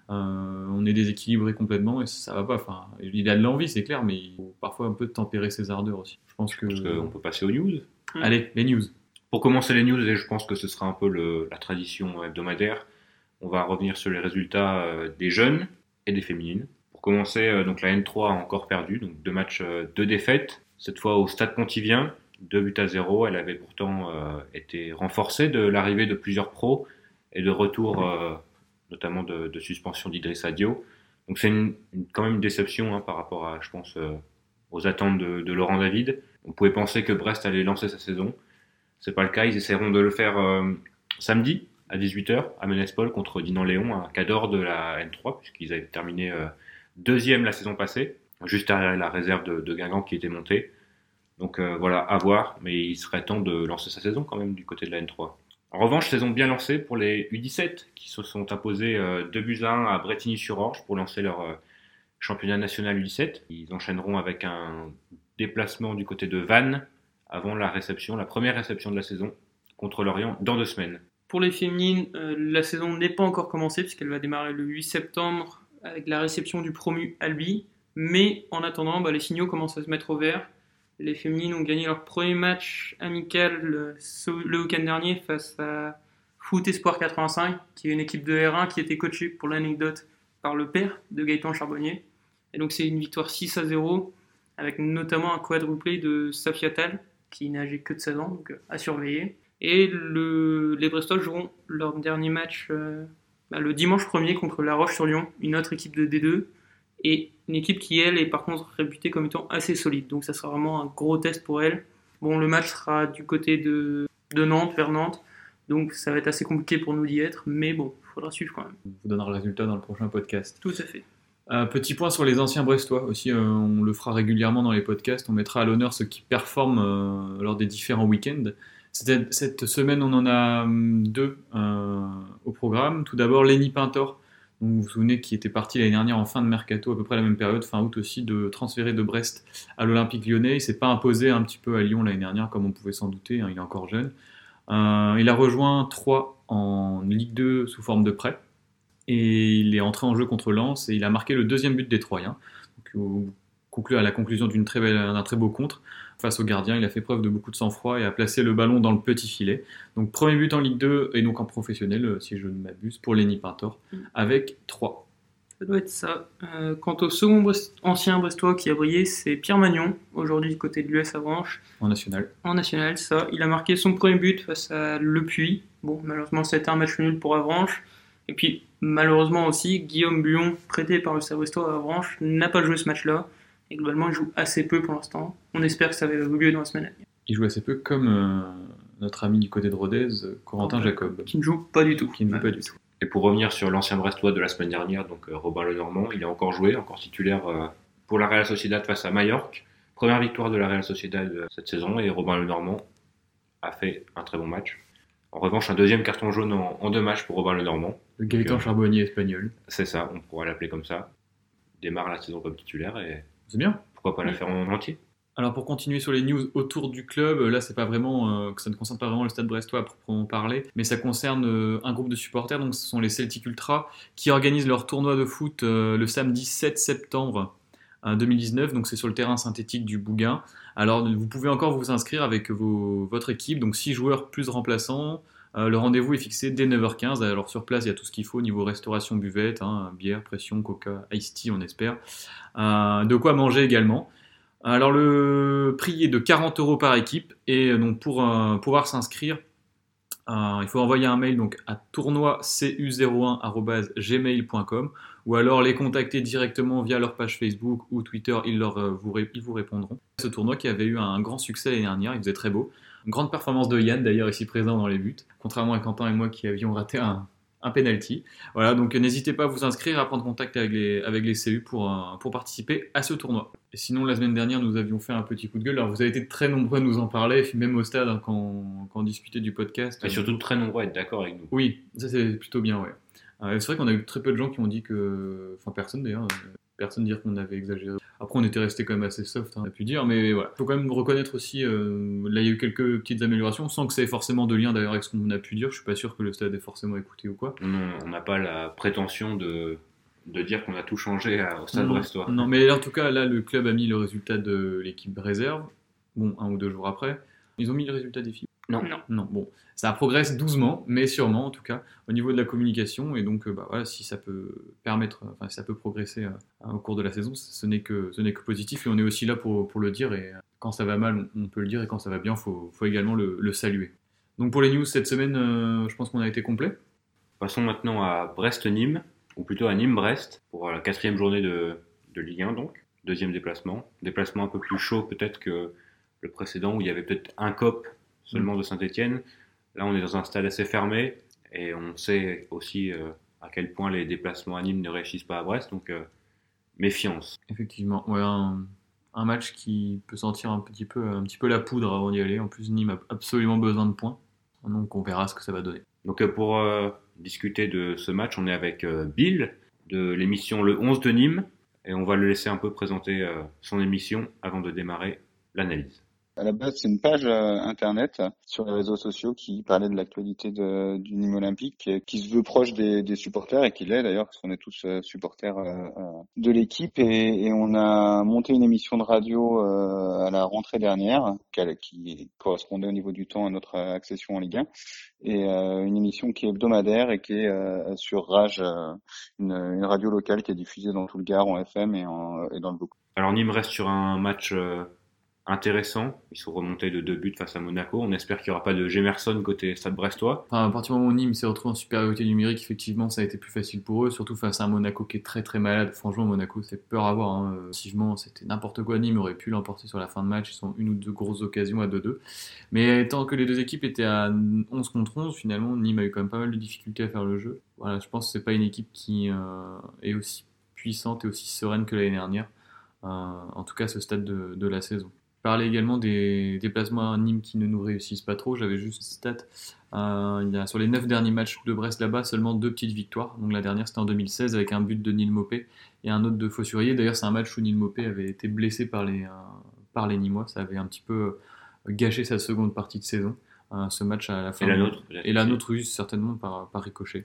Euh, on est déséquilibré complètement et ça va pas. Enfin, il a de l'envie, c'est clair, mais il faut parfois un peu tempérer ses ardeurs aussi. Je pense que.
Parce qu'on peut passer aux news.
Mm.
Allez, les news.
Pour commencer les news, et je pense que ce sera un peu le, la tradition hebdomadaire, on va revenir sur les résultats euh, des jeunes et des féminines. Pour commencer, euh, donc la N trois a encore perdu, donc deux matchs, euh, deux défaites. Cette fois au Stade Pontivien, deux buts à zéro. Elle avait pourtant euh, été renforcée de l'arrivée de plusieurs pros et de retour, euh, notamment de, de suspension d'Idrissa Diop. Donc c'est une, une, quand même une déception hein, par rapport à, je pense, euh, aux attentes de, de Laurent David. On pouvait penser que Brest allait lancer sa saison. C'est pas le cas. Ils essaieront de le faire euh, samedi à dix-huit heures à Ménespol contre Dinan-Léon, un cadre de la N trois, puisqu'ils avaient terminé euh, deuxième la saison passée, juste derrière la réserve de, de Guingamp qui était montée. Donc euh, voilà, à voir, mais il serait temps de lancer sa saison quand même du côté de la N trois. En revanche, saison bien lancée pour les U dix-sept qui se sont imposés euh, deux buts à un à Brétigny-sur-Orge pour lancer leur euh, championnat national U dix-sept. Ils enchaîneront avec un déplacement du côté de Vannes avant la réception, la première réception de la saison contre Lorient dans deux semaines.
Pour les féminines, euh, la saison n'est pas encore commencée puisqu'elle va démarrer le huit septembre avec la réception du promu Albi. Mais en attendant, bah, les signaux commencent à se mettre au vert. Les féminines ont gagné leur premier match amical le, le week-end dernier face à Foot Espoir quatre-vingt-cinq, qui est une équipe de R un qui était coachée, pour l'anecdote, par le père de Gaëtan Charbonnier. Et donc c'est une victoire six à zéro, avec notamment un quadruplé de Safia Tal, qui n'a âgé que de seize ans, donc à surveiller. Et le, les Brestois joueront leur dernier match euh, bah, le dimanche premier contre La Roche-sur-Yon, une autre équipe de D deux, et une équipe qui, elle, est par contre réputée comme étant assez solide. Donc ça sera vraiment un gros test pour elle. Bon, le match sera du côté de, de Nantes, vers Nantes, donc ça va être assez compliqué pour nous d'y être, mais bon, il faudra suivre quand même.
On vous donnera le résultat dans le prochain podcast.
Tout à fait.
Euh, petit point sur les anciens Brestois aussi, euh, on le fera régulièrement dans les podcasts, on mettra à l'honneur ceux qui performent euh, lors des différents week-ends. Cette, cette semaine, on en a hum, deux euh, au programme. Tout d'abord, Lenny Pintor, donc vous vous souvenez, qui était parti l'année dernière en fin de mercato, à peu près la même période, fin août aussi, de transférer de Brest à l'Olympique Lyonnais. Il ne s'est pas imposé un petit peu à Lyon l'année dernière, comme on pouvait s'en douter, hein, il est encore jeune. Euh, il a rejoint Troyes en Ligue deux sous forme de prêt. Et il est entré en jeu contre Lens et il a marqué le deuxième but des Troyens. Donc, conclu à la conclusion d'une très belle, d'un très beau contre face au gardien. Il a fait preuve de beaucoup de sang-froid et a placé le ballon dans le petit filet. Donc premier but en Ligue deux et donc en professionnel, si je ne m'abuse, pour Lenny Pintor, avec trois.
Ça doit être ça. Euh, quant au second Brest, ancien Brestois qui a brillé, c'est Pierre Magnon, aujourd'hui du côté de l'U S Avranches.
En national.
En national, ça. Il a marqué son premier but face à Le Puy. Bon, malheureusement, ça a été un match nul pour Avranches. Et puis, malheureusement aussi, Guillaume Buon, prêté par le Stade Brestois à Avranches, n'a pas joué ce match-là. Et globalement, il joue assez peu pour l'instant. On espère que ça va évoluer dans la semaine à venir.
Il joue assez peu comme euh, notre ami du côté de Rodez, Corentin Jacob.
Qui ne joue pas du tout.
Qui ne joue
ouais.
pas du tout.
Et pour revenir sur l'ancien Brestois de la semaine dernière, donc euh, Robin Lenormand, il a encore joué, encore titulaire euh, pour la Real Sociedad face à Majorque. Première victoire de la Real Sociedad euh, cette saison et Robin Lenormand a fait un très bon match. En revanche, un deuxième carton jaune en, en deux matchs pour Robin Lenormand.
Le Gaëtan euh, Charbonnier espagnol.
C'est ça, on pourra l'appeler comme ça. Il démarre la saison comme titulaire et
c'est bien.
Pourquoi pas la faire en entier.
Alors pour continuer sur les news autour du club, là c'est pas vraiment, euh, ça ne concerne pas vraiment le Stade Brestois à proprement parler, mais ça concerne euh, un groupe de supporters, donc ce sont les Celtic Ultra, qui organisent leur tournoi de foot euh, le samedi sept septembre deux mille dix-neuf, donc c'est sur le terrain synthétique du Bougain. Alors vous pouvez encore vous inscrire avec vos, votre équipe, donc six joueurs plus remplaçants. Euh, le rendez-vous est fixé dès neuf heures quinze, alors sur place il y a tout ce qu'il faut niveau restauration buvette, hein, bière, pression, coca, iced tea on espère, euh, de quoi manger également. Alors le prix est de quarante euros par équipe et donc pour euh, pouvoir s'inscrire, euh, il faut envoyer un mail donc à tournoi c u zéro un arobase gmail point com ou alors les contacter directement via leur page Facebook ou Twitter, ils, leur, euh, vous, ils vous répondront. Ce tournoi qui avait eu un grand succès l'année dernière, il faisait très beau. Une grande performance de Yann d'ailleurs ici présent dans les buts, contrairement à Quentin et moi qui avions raté un, un penalty. Voilà, donc n'hésitez pas à vous inscrire, à prendre contact avec les, avec les C U pour, euh, pour participer à ce tournoi. Et sinon, la semaine dernière, nous avions fait un petit coup de gueule. Alors, vous avez été très nombreux à nous en parler, même au stade, hein, quand, quand on discutait du podcast.
Et surtout très nombreux à être d'accord avec nous.
Oui, ça c'est plutôt bien, ouais. Euh, c'est vrai qu'on a eu très peu de gens qui ont dit que... Enfin, personne d'ailleurs. Euh, personne dire qu'on avait exagéré. Après, on était resté quand même assez soft, hein, on a pu dire, mais voilà. Il faut quand même reconnaître aussi, euh, là, il y a eu quelques petites améliorations, sans que ça ait forcément de lien d'ailleurs avec ce qu'on a pu dire. Je suis pas sûr que le stade ait forcément écouté ou quoi.
Non, on n'a pas la prétention de de dire qu'on a tout changé à, au Stade
non,
Brestois.
Non, mais en tout cas, là, le club a mis le résultat de l'équipe réserve. Bon, un ou deux jours après. Ils ont mis le résultat des filles.
Non.
Non.
Non, bon, ça progresse doucement, mais sûrement en tout cas, au niveau de la communication, et donc euh, bah, voilà, si ça peut permettre, enfin si ça peut progresser euh, au cours de la saison, ce n'est que, ce n'est que positif, et on est aussi là pour, pour le dire, et euh, quand ça va mal, on, on peut le dire, et quand ça va bien, il faut, faut également le, le saluer. Donc pour les news cette semaine, euh, je pense qu'on a été complet.
Passons maintenant à Brest-Nîmes, ou plutôt à Nîmes-Brest, pour la quatrième journée de, de Ligue un donc, deuxième déplacement. Déplacement un peu plus chaud peut-être que le précédent, où il y avait peut-être un C O P seulement de Saint-Etienne. Là, on est dans un stade assez fermé et on sait aussi euh, à quel point les déplacements à Nîmes ne réussissent pas à Brest, donc euh, méfiance.
Effectivement, ouais, un, un match qui peut sentir un petit peu, un petit peu la poudre avant d'y aller. En plus, Nîmes a absolument besoin de points, donc on verra ce que ça va donner.
Donc euh, pour euh, discuter de ce match, on est avec euh, Bill de l'émission Le onze de Nîmes et on va le laisser un peu présenter euh, son émission avant de démarrer l'analyse.
À la base, c'est une page euh, internet sur les réseaux sociaux qui parlait de l'actualité de, du Nîmes Olympique, qui, qui se veut proche des, des supporters et qui l'est d'ailleurs, parce qu'on est tous euh, supporters euh, de l'équipe. Et, et on a monté une émission de radio euh, à la rentrée dernière, qui, qui correspondait au niveau du temps à notre accession en Ligue un, et euh, une émission qui est hebdomadaire et qui est euh, sur Rage, euh, une, une radio locale qui est diffusée dans tout le Gard en F M et, en, et dans le Bocaux.
Alors Nîmes reste sur un match euh, intéressant. Ils sont remontés de deux buts face à Monaco. On espère qu'il n'y aura pas de Gemerson côté Stade Brestois.
Enfin, à partir du moment où Nîmes s'est retrouvé en supériorité numérique, effectivement, ça a été plus facile pour eux, surtout face à un Monaco qui est très très malade. Franchement, Monaco, c'est peur à voir. Hein. Effectivement, c'était n'importe quoi. Nîmes aurait pu l'emporter sur la fin de match. Ils ont une ou deux grosses occasions à deux deux. Mais tant que les deux équipes étaient à onze contre onze, finalement, Nîmes a eu quand même pas mal de difficultés à faire le jeu. Voilà, je pense que c'est pas une équipe qui euh, est aussi puissante et aussi sereine que l'année dernière. Euh, en tout cas, à ce stade de, de la saison. Parler également des déplacements à Nîmes qui ne nous réussissent pas trop. J'avais juste une stat. Euh, il y a, sur les neuf derniers matchs de Brest là-bas, seulement deux petites victoires. Donc la dernière, c'était en deux mille seize avec un but de Neil Maupay et un autre de Fossurier. D'ailleurs, c'est un match où Neil Maupay avait été blessé par les, euh, par les Nîmois. Ça avait un petit peu gâché sa seconde partie de saison. Euh, ce match à la fin.
Et la nôtre.
Et la nôtre, oui, certainement par, par ricochet.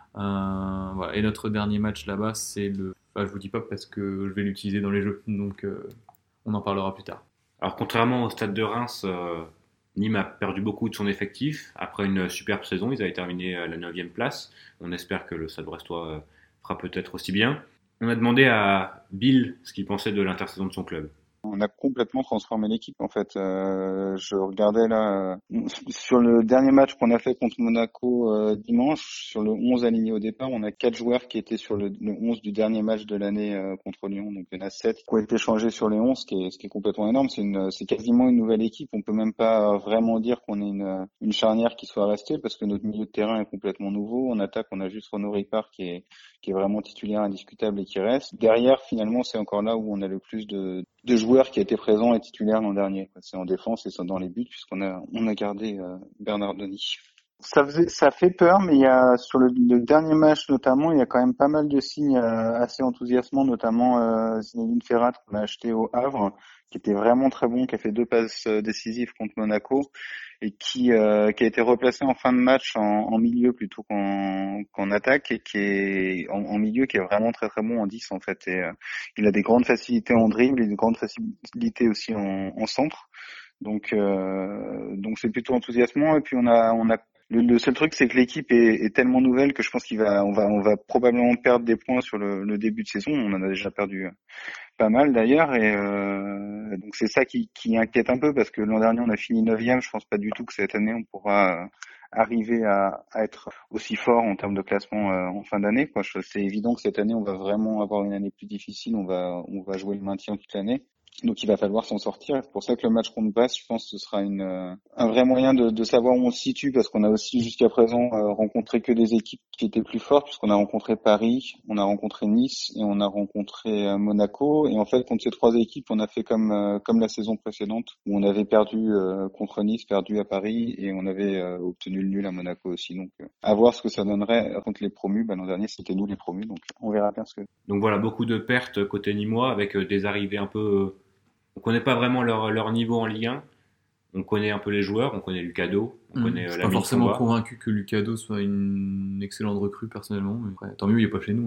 Euh, voilà. Et notre dernier match là-bas, c'est le. Enfin, je vous dis pas parce que je vais l'utiliser dans les jeux. Donc euh, on en parlera plus tard.
Alors contrairement au Stade de Reims, euh, Nîmes a perdu beaucoup de son effectif. Après une superbe saison, ils avaient terminé à la neuvième place. On espère que le Stade Brestois euh, fera peut-être aussi bien. On a demandé à Bill ce qu'il pensait de l'intersaison de son club.
On a complètement transformé l'équipe en fait. Euh, je regardais là euh, sur le dernier match qu'on a fait contre Monaco euh, dimanche, sur le onze aligné au départ, on a quatre joueurs qui étaient sur le, le onze du dernier match de l'année euh, contre Lyon. Donc il y en a sept qui ont été changés sur les onze, ce qui est, ce qui est complètement énorme. C'est une, c'est quasiment une nouvelle équipe. On peut même pas vraiment dire qu'on est une, une charnière qui soit restée parce que notre milieu de terrain est complètement nouveau. En attaque, on a juste Renaud Ripard qui est qui est vraiment titulaire indiscutable et qui reste. Derrière, finalement, c'est encore là où on a le plus de, de joueurs qui étaient présents et titulaires l'an dernier. C'est en défense et c'est dans les buts puisqu'on a on a gardé euh, Bernard Denis. Ça faisait, ça fait peur, mais il y a sur le, le dernier match notamment, il y a quand même pas mal de signes euh, assez enthousiasmants, notamment euh, Zinedine Ferrat qu'on a acheté au Havre, qui était vraiment très bon, qui a fait deux passes euh, décisives contre Monaco et qui euh, qui a été replacé en fin de match en, en milieu plutôt qu'en, qu'en attaque et qui est en, en milieu qui est vraiment très très bon en dix en fait. Et euh, il a des grandes facilités en dribble et des grandes facilités aussi en, en centre. Donc euh, donc c'est plutôt enthousiasmant et puis on a on a Le, le seul truc, c'est que l'équipe est, est tellement nouvelle que je pense qu'il va, on va, on va probablement perdre des points sur le, le début de saison. On en a déjà perdu pas mal d'ailleurs, et euh, donc c'est ça qui, qui inquiète un peu parce que l'an dernier on a fini neuvième. Je pense pas du tout que cette année on pourra arriver à, à être aussi fort en termes de classement euh, en fin d'année. Quoi, c'est évident que cette année on va vraiment avoir une année plus difficile. On va, on va jouer le maintien toute l'année. Donc il va falloir s'en sortir. C'est pour ça que le match contre Brest, je pense, ce sera une euh, un vrai moyen de, de savoir où on se situe, parce qu'on a aussi jusqu'à présent euh, rencontré que des équipes qui étaient plus fortes, puisqu'on a rencontré Paris, on a rencontré Nice et on a rencontré euh, Monaco. Et en fait, contre ces trois équipes, on a fait comme euh, comme la saison précédente, où on avait perdu euh, contre Nice, perdu à Paris, et on avait euh, obtenu le nul à Monaco aussi. Donc euh, à voir ce que ça donnerait contre les promus. Bah, l'an dernier, c'était nous les promus, donc on verra bien ce que.
Donc voilà, beaucoup de pertes côté nîmois, avec euh, des arrivées un peu. Euh... On connaît pas vraiment leur, leur niveau en Ligue un. On connaît un peu les joueurs, on connaît Lucado, on
mmh,
connaît
je
euh,
suis
la
pas forcément
Combat.
convaincu que Lucado soit une excellente recrue personnellement. Mais ouais, tant mieux, il est pas chez nous. Mais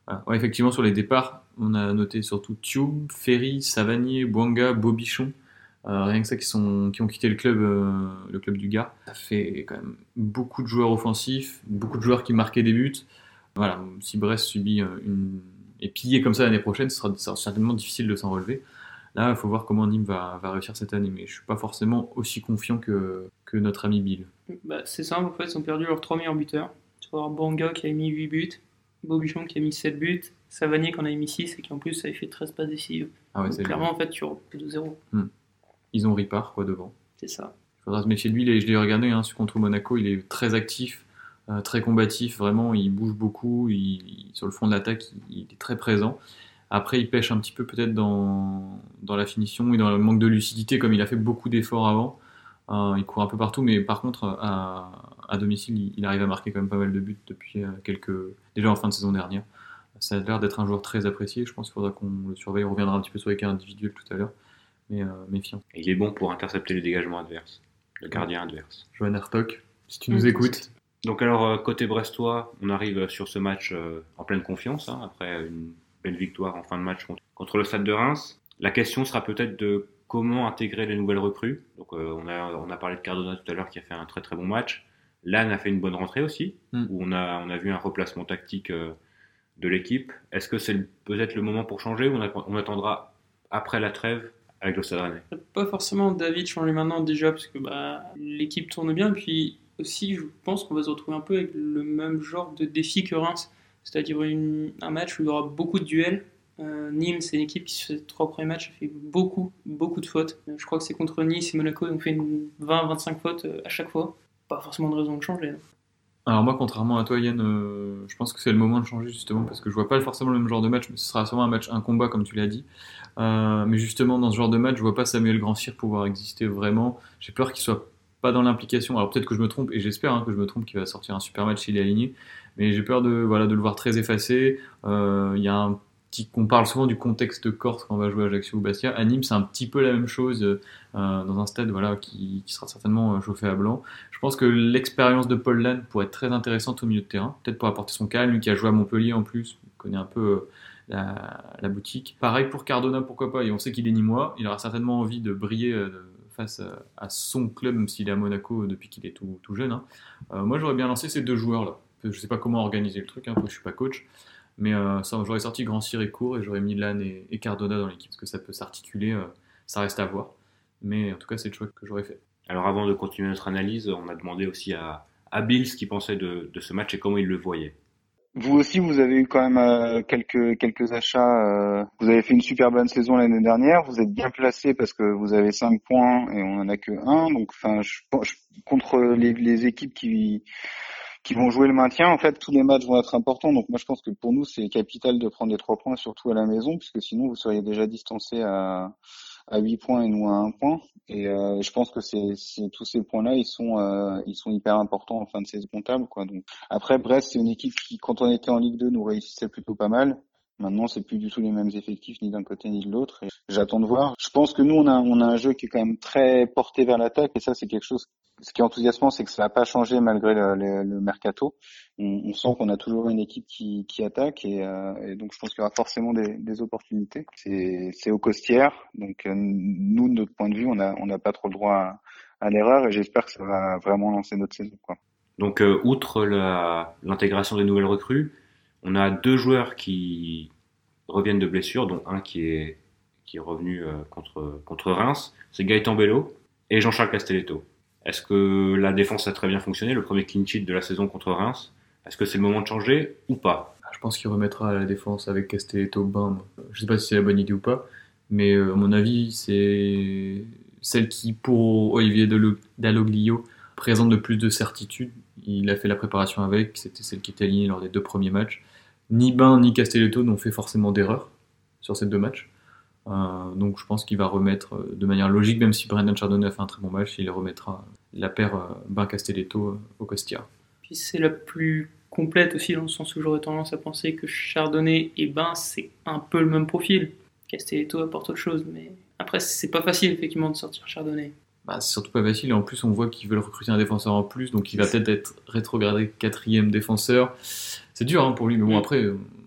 Voilà. Ouais, effectivement, sur les départs, on a noté surtout Thioub, Ferry, Savanier, Bouanga, Bobichon. Euh, rien que ça qui, sont, qui ont quitté le club, euh, le club du Gard. Ça fait quand même beaucoup de joueurs offensifs, beaucoup de joueurs qui marquaient des buts. Voilà, si Brest subit une... est pillé comme ça l'année prochaine, ce sera, ce sera certainement difficile de s'en relever. Là, il faut voir comment Nîmes va, va réussir cette année, mais je ne suis pas forcément aussi confiant que, que notre ami Bill.
Bah, c'est simple, en fait, ils ont perdu leurs trois meilleurs buteurs. Tu vas avoir Bouanga qui a mis huit buts, Bobichon qui a mis sept buts, Savanier qui en a mis six et qui en plus avait fait treize passes décisives.
Ah ouais,
Donc,
c'est
clairement, en fait, tu repars de zéro.
Hmm. Ils ont Ripard, quoi, devant.
C'est ça.
Il faudra se méfier de lui. Je l'ai regardé hein, contre Monaco, il est très actif, euh, très combatif, vraiment, il bouge beaucoup, il, il, sur le fond de l'attaque, il, il est très présent. Après, il pêche un petit peu peut-être dans, dans la finition et dans le manque de lucidité, comme il a fait beaucoup d'efforts avant. Euh, il court un peu partout, mais par contre, à, à domicile, il, il arrive à marquer quand même pas mal de buts depuis euh, quelques... déjà en fin de saison dernière. Ça a l'air d'être un joueur très apprécié. Je pense qu'il faudra qu'on le surveille. On reviendra un petit peu sur les cas individuels tout à l'heure, mais euh, méfiant.
Et il est bon pour intercepter les dégagements adverses, le gardien adverse.
Johan Hertog, si tu nous mmh. écoutes.
Donc alors, côté brestois, on arrive sur ce match euh, en pleine confiance, hein, après une belle victoire en fin de match contre, contre le Stade de Reims. La question sera peut-être de comment intégrer les nouvelles recrues. Donc euh, on a on a parlé de Cardona tout à l'heure qui a fait un très très bon match. Lannes a fait une bonne rentrée aussi, mm. où on a on a vu un replacement tactique euh, de l'équipe. Est-ce que c'est le, peut-être le moment pour changer ou on, a, on attendra après la trêve avec le Stade Rennais?
Pas forcément David changer maintenant déjà parce que bah, l'équipe tourne bien. Et puis aussi, je pense qu'on va se retrouver un peu avec le même genre de défi que Reims. C'est-à-dire une, un match où il y aura beaucoup de duels. Euh, Nîmes, c'est une équipe qui, sur ces trois premiers matchs, a fait beaucoup, beaucoup de fautes. Euh, je crois que c'est contre Nice et Monaco, on fait vingt à vingt-cinq fautes euh, à chaque fois. Pas forcément de raison de changer. Hein.
Alors moi, contrairement à toi, Yann, euh, je pense que c'est le moment de changer justement parce que je vois pas forcément le même genre de match, mais ce sera sûrement un match, un combat comme tu l'as dit. Euh, mais justement, dans ce genre de match, je vois pas Samuel Grand-Cyr pouvoir exister vraiment. J'ai peur qu'il soit pas dans l'implication. Alors peut-être que je me trompe, et j'espère hein, que je me trompe, qu'il va sortir un super match s'il est aligné. Mais j'ai peur de, voilà, de le voir très effacé. Il euh, y a un petit, on parle souvent du contexte Corse quand on va jouer à Ajaccio ou Bastia. À Nîmes, c'est un petit peu la même chose euh, dans un stade voilà, qui, qui sera certainement chauffé à blanc. Je pense que l'expérience de Paul Lannes pourrait être très intéressante au milieu de terrain. Peut-être pour apporter son calme, lui qui a joué à Montpellier en plus, il connaît un peu euh, la, la boutique. Pareil pour Cardona, pourquoi pas. Et on sait qu'il est Nîmois. Il aura certainement envie de briller euh, face à, à son club, même s'il est à Monaco depuis qu'il est tout, tout jeune. Hein. Euh, moi, j'aurais bien lancé ces deux joueurs-là. Je sais pas comment organiser le truc, hein, parce que je suis pas coach, mais euh, ça, j'aurais sorti Grand-Cyr et Court et j'aurais mis Lannes et, et Cardona dans l'équipe, parce que ça peut s'articuler, euh, ça reste à voir. Mais en tout cas, c'est le choix que j'aurais fait.
Alors avant de continuer notre analyse, on a demandé aussi à, à Bill ce qu'il pensait de, de ce match et comment il le voyait.
Vous aussi, vous avez eu quand même euh, quelques quelques achats. Euh, vous avez fait une super bonne saison l'année dernière. Vous êtes bien placé parce que vous avez cinq points et on en a que un. Donc, enfin, je, je, contre les, les équipes qui qui vont jouer le maintien, en fait, tous les matchs vont être importants. Donc moi, je pense que pour nous, c'est capital de prendre les trois points, surtout à la maison, puisque sinon, vous seriez déjà distancé à à huit points et nous à un point. Et euh, je pense que c'est, c'est tous ces points-là, ils sont euh, ils sont hyper importants en fin de saison comptable, quoi. Donc après, Brest, c'est une équipe qui, quand on était en Ligue deux, nous réussissait plutôt pas mal. Maintenant, c'est plus du tout les mêmes effectifs, ni d'un côté ni de l'autre. Et j'attends de voir. Je pense que nous, on a, on a un jeu qui est quand même très porté vers l'attaque, et ça, c'est quelque chose. Ce qui est enthousiasmant, c'est que ça n'a pas changé malgré le, le, le mercato. On, on sent qu'on a toujours une équipe qui, qui attaque, et, euh, et donc je pense qu'il y aura forcément des, des opportunités. C'est, c'est au Costières, donc euh, nous, de notre point de vue, on a, on n'a pas trop le droit à, à l'erreur, et j'espère que ça va vraiment lancer notre saison, quoi.
Donc, euh, outre la, l'intégration des nouvelles recrues, on a deux joueurs qui reviennent de blessures, dont un qui est, qui est revenu euh, contre, contre Reims, c'est Gaëtan Bello et Jean-Charles Castelletto. Est-ce que la défense a très bien fonctionné, le premier clean sheet de la saison contre Reims? Est-ce que c'est le moment de changer ou pas?
Je pense qu'il remettra la défense avec Castelletto, Bain. Je sais pas si c'est la bonne idée ou pas, mais euh, à mon avis, c'est celle qui, pour Olivier Dalloglio, présente le plus de certitude. Il a fait la préparation avec, c'était celle qui était alignée lors des deux premiers matchs. Ni Bain ni Castelletto n'ont fait forcément d'erreur sur ces deux matchs. Euh, donc je pense qu'il va remettre euh, de manière logique, même si Brendan Chardonnay a fait un très bon match, il remettra la paire euh, Bain-Castelletto euh, au Costières.
Puis c'est la plus complète aussi, dans le sens où j'aurais tendance à penser que Chardonnay et Bain, c'est un peu le même profil. Castelletto apporte autre chose, mais après c'est pas facile effectivement de sortir Chardonnay.
Bah, c'est surtout pas facile, et en plus on voit qu'ils veulent recruter un défenseur en plus, donc il va peut-être être rétrogradé quatrième défenseur. C'est dur hein, pour lui, mais bon, après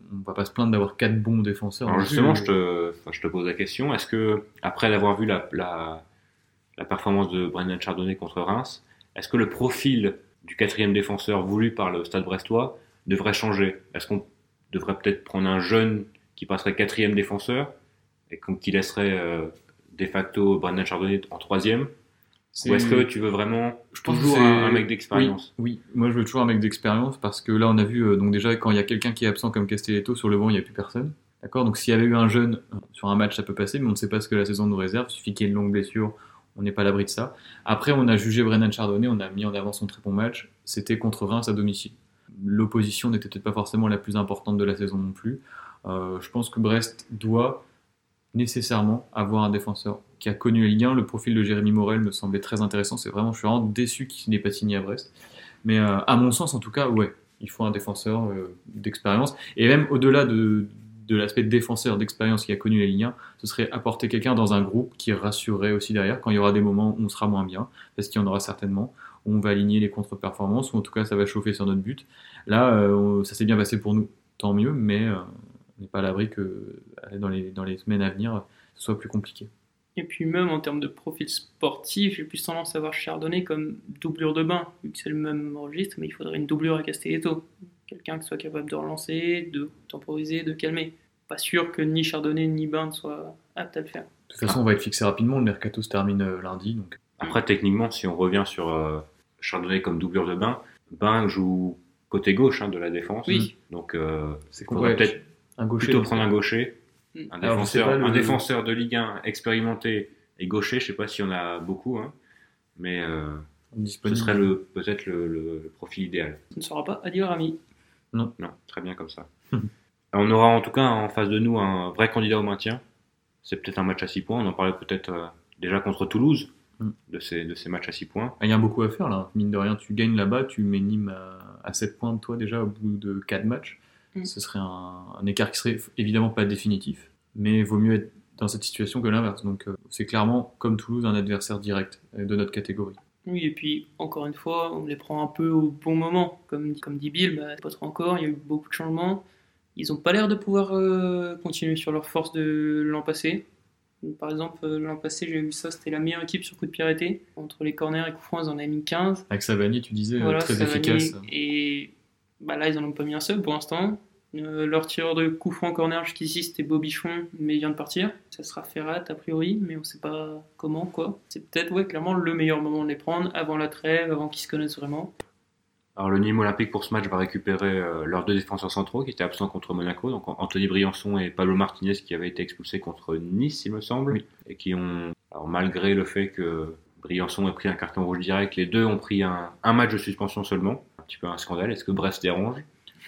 on va pas se plaindre d'avoir quatre bons défenseurs.
Alors
non
justement,
plus.
je te, enfin, je te pose la question, est-ce que, après avoir vu la, la, la performance de Brendan Chardonnay contre Reims, est-ce que le profil du quatrième défenseur voulu par le Stade brestois devrait changer? Est-ce qu'on devrait peut-être prendre un jeune qui passerait quatrième défenseur et qui laisserait euh, de facto Brendan Chardonnay en troisième?
C'est-
Ou est-ce que tu veux vraiment
Je pense
toujours
que c'est-
un, un mec d'expérience?
Oui, oui, moi je veux toujours un mec d'expérience parce que là on a vu, euh, donc déjà quand il y a quelqu'un qui est absent comme Castelletto, sur le banc il n'y a plus personne. D'accord. Donc s'il y avait eu un jeune euh, sur un match, ça peut passer, mais on ne sait pas ce que la saison nous réserve. Il suffit qu'il y ait une longue blessure, on n'est pas à l'abri de ça. Après, on a jugé Brendan Chardonnay, on a mis en avant son très bon match. C'était contre Reims à domicile. L'opposition n'était peut-être pas forcément la plus importante de la saison non plus. Euh, je pense que Brest doit nécessairement avoir un défenseur qui a connu la Ligue un. Le profil de Jérémy Morel me semblait très intéressant. C'est vraiment, je suis vraiment déçu qu'il n'ait pas signé à Brest. Mais euh, à mon sens, en tout cas, ouais, il faut un défenseur euh, d'expérience. Et même au-delà de, de l'aspect défenseur d'expérience qui a connu la Ligue un, ce serait apporter quelqu'un dans un groupe qui rassurerait aussi derrière quand il y aura des moments où on sera moins bien, parce qu'il y en aura certainement, où on va aligner les contre-performances, ou en tout cas ça va chauffer sur notre but. Là, euh, ça s'est bien passé pour nous, tant mieux, mais euh, on n'est pas à l'abri que euh, dans les, dans les semaines à venir, ce soit plus compliqué.
Et puis même en termes de profil sportif, j'ai plus tendance à voir Chardonnay comme doublure de bain, vu que c'est le même registre, mais il faudrait une doublure à Castelletto. Quelqu'un qui soit capable de relancer, de temporiser, de calmer. Pas sûr que ni Chardonnay ni Bain soient aptes à le faire.
De toute façon, on va être fixé rapidement, le mercato se termine euh, lundi, donc
Après, techniquement, si on revient sur euh, Chardonnay comme doublure de Bain, Bain joue côté gauche hein, de la défense.
Oui.
Donc, euh,
c'est
il faudrait
ouais,
peut-être
un gaucher.
plutôt prendre un gaucher.
Mm.
Un
Alors, je sais
défenseur,
pas, le-
un défenseur de Ligue un expérimenté et gaucher, je sais pas s'il y en a beaucoup, hein, mais euh, ce
disponible.
serait le, peut-être le, le- le profil idéal.
Ce ne sera pas Adil Rami.
Non, très bien comme ça. On aura en tout cas en face de nous un vrai candidat au maintien. C'est peut-être un match à six points. On en parlait peut-être euh, déjà contre Toulouse,
Mm.
de, ces, de ces matchs à six points.
Ah, il y a beaucoup à faire là, mine de rien, tu gagnes là-bas, tu mets Nîmes à, à sept points de toi déjà au bout de quatre matchs.
Mm.
Ce serait un, un écart qui serait évidemment pas définitif, mais vaut mieux être dans cette situation que l'inverse. Donc euh, c'est clairement, comme Toulouse, un adversaire direct euh, de notre catégorie.
Oui, et puis encore une fois, on les prend un peu au bon moment. Comme, comme dit Bill, bah, pas trop encore, il y a eu beaucoup de changements. Ils n'ont pas l'air de pouvoir euh, continuer sur leur force de l'an passé. Donc, par exemple, euh, l'an passé, j'ai vu ça, c'était la meilleure équipe sur coup de pied arrêté. Entre les corners et coups francs, ils en avaient mis quinze.
Avec Savanier, tu disais, euh,
Voilà,
très
Savanier.
efficace.
Et bah, là, ils en ont pas mis un seul pour l'instant. Euh, leur tireur de coup franc corner jusqu'ici, c'était Bobichon, mais il vient de partir. Ça sera Ferrat, a priori, mais on sait pas comment, quoi. C'est peut-être, ouais, clairement le meilleur moment de les prendre, avant la trêve, avant qu'ils se connaissent vraiment.
Alors le Nîmes Olympique pour ce match va récupérer euh, leurs deux défenseurs centraux qui étaient absents contre Monaco, donc Anthony Briançon et Pablo Martinez qui avaient été expulsés contre Nice, il me semble,
Oui.
et qui ont, alors malgré le fait que Briançon ait pris un carton rouge direct, les deux ont pris un, un match de suspension seulement. Un petit peu un scandale. Est-ce que Brest dérange?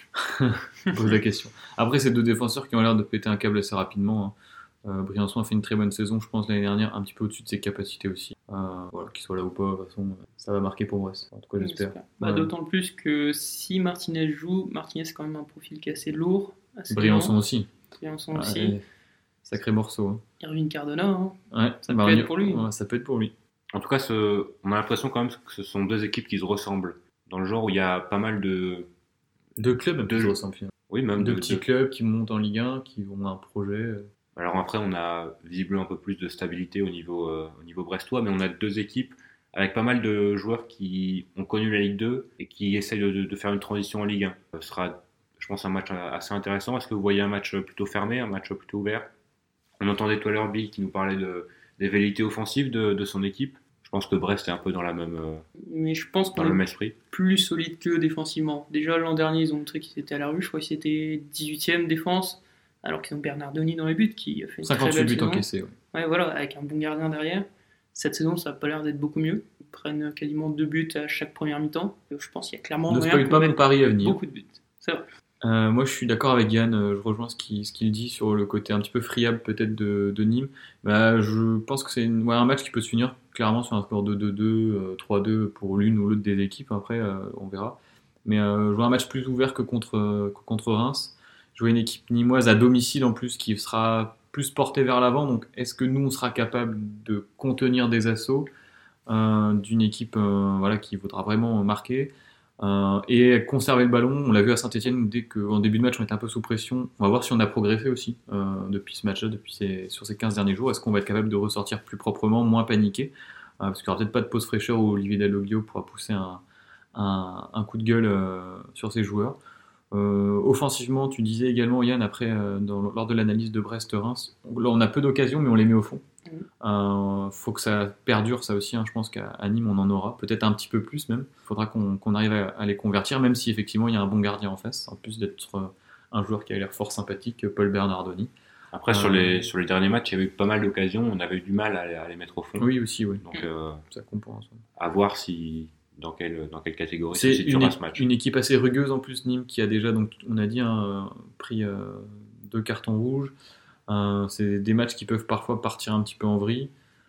Je pose la question. Après, c'est deux défenseurs qui ont l'air de péter un câble assez rapidement. Hein. Euh, Briançon a fait une très bonne saison, je pense, l'année dernière, un petit peu au-dessus de ses capacités aussi. Euh, voilà, qu'il soit là ou pas, de toute façon, ça va marquer pour Brest. En tout cas, j'espère.
Bah,
Ouais.
D'autant plus que si Martinez joue, Martinez c'est quand même un profil qui est assez lourd. Assez
Briançon
lent.
aussi.
Briançon
Ouais,
aussi.
Sacré morceau. Hein.
Irving Cardona, hein.
Ouais,
Ça
bah,
peut
on y-
être pour lui.
ouais, ça peut être pour lui.
En tout cas, ce- on a l'impression quand même que ce sont deux équipes qui se ressemblent, dans le genre où il y a pas mal de...
Deux clubs un peu
Deux-
qui ressemblent finalement.
Oui, même
Deux
de,
petits
de-
clubs qui montent en Ligue un, qui ont un projet. euh,
Alors après, on a visiblement un peu plus de stabilité au niveau, euh, au niveau brestois, mais on a deux équipes avec pas mal de joueurs qui ont connu la Ligue deux et qui essayent de, de- de faire une transition en Ligue un. Ce sera, je pense, un match assez intéressant. Est-ce que vous voyez un match plutôt fermé, un match plutôt ouvert? On entendait tout à l'heure Bill qui nous parlait de, des velléités offensives de, de son équipe. Je pense que Brest est un peu dans, la même, euh,
Mais je pense
dans
qu'on
le
est
même esprit.
plus solide qu'eux défensivement. Déjà l'an dernier, ils ont montré qu'ils étaient à la rue. Je crois qu'ils étaient dix-huitième défense, alors qu'ils ont Bernardoni dans les buts qui a fait une très
cinquante-huit
belle
buts
saison.
encaissés. Ouais.
Ouais, voilà, avec un bon gardien derrière. Cette saison, ça n'a pas l'air d'être beaucoup mieux. Ils prennent quasiment deux buts à chaque première mi-temps. Je pense qu'il y a clairement
Ne
moyen
spoil
qu'on
pas mon
mette
pari à venir.
beaucoup de buts. C'est vrai.
Euh, moi, je suis d'accord avec Yann. euh, Je rejoins ce qu'il ce qu'il dit sur le côté un petit peu friable peut-être de, de Nîmes. Bah, je pense que c'est une- ouais, un match qui peut se finir clairement sur un score de deux deux, euh, trois deux pour l'une ou l'autre des équipes. Après, euh, on verra. Mais euh, je vois un match plus ouvert que contre, euh, que contre Reims. Je vois une équipe nîmoise à domicile en plus qui sera plus portée vers l'avant. Donc, est-ce que nous, on sera capable de contenir des assauts euh, d'une équipe euh, voilà, qui voudra vraiment marquer? Euh, et conserver le ballon, on l'a vu à Saint-Etienne, dès qu'en début de match on était un peu sous pression, on va voir si on a progressé aussi euh, depuis ce match-là, depuis ces, sur ces quinze derniers jours. Est-ce qu'on va être capable de ressortir plus proprement, moins paniqué, euh, parce qu'il n'y aura peut-être pas de pause fraîcheur où Olivier Dalloglio pourra pousser un, un, un coup de gueule euh, sur ses joueurs. Euh, offensivement, tu disais également, Yann, après, euh, dans, lors de l'analyse de Brest-Reims, là on a peu d'occasions mais on les met au fond. Il euh, faut que ça perdure, ça aussi, hein. Je pense qu'à Nîmes on en aura, peut-être un petit peu plus même. Il faudra qu'on, qu'on arrive à, à les convertir, même si effectivement il y a un bon gardien en face, en plus d'être euh, un joueur qui a l'air fort sympathique, Paul Bernardoni.
Après, euh, sur, les, sur les derniers matchs, il y avait eu pas mal d'occasions, on avait eu du mal à, à les mettre au fond.
Oui, aussi, oui.
Donc, euh,
ça compense. Ouais.
À voir si, dans, quelle, dans quelle catégorie
c'est
se
situera
ce match.
Une équipe assez rugueuse en plus, Nîmes, qui a déjà, donc, on a dit, hein, pris euh, deux cartons rouges. Euh, c'est des matchs qui peuvent parfois partir un petit peu en vrille.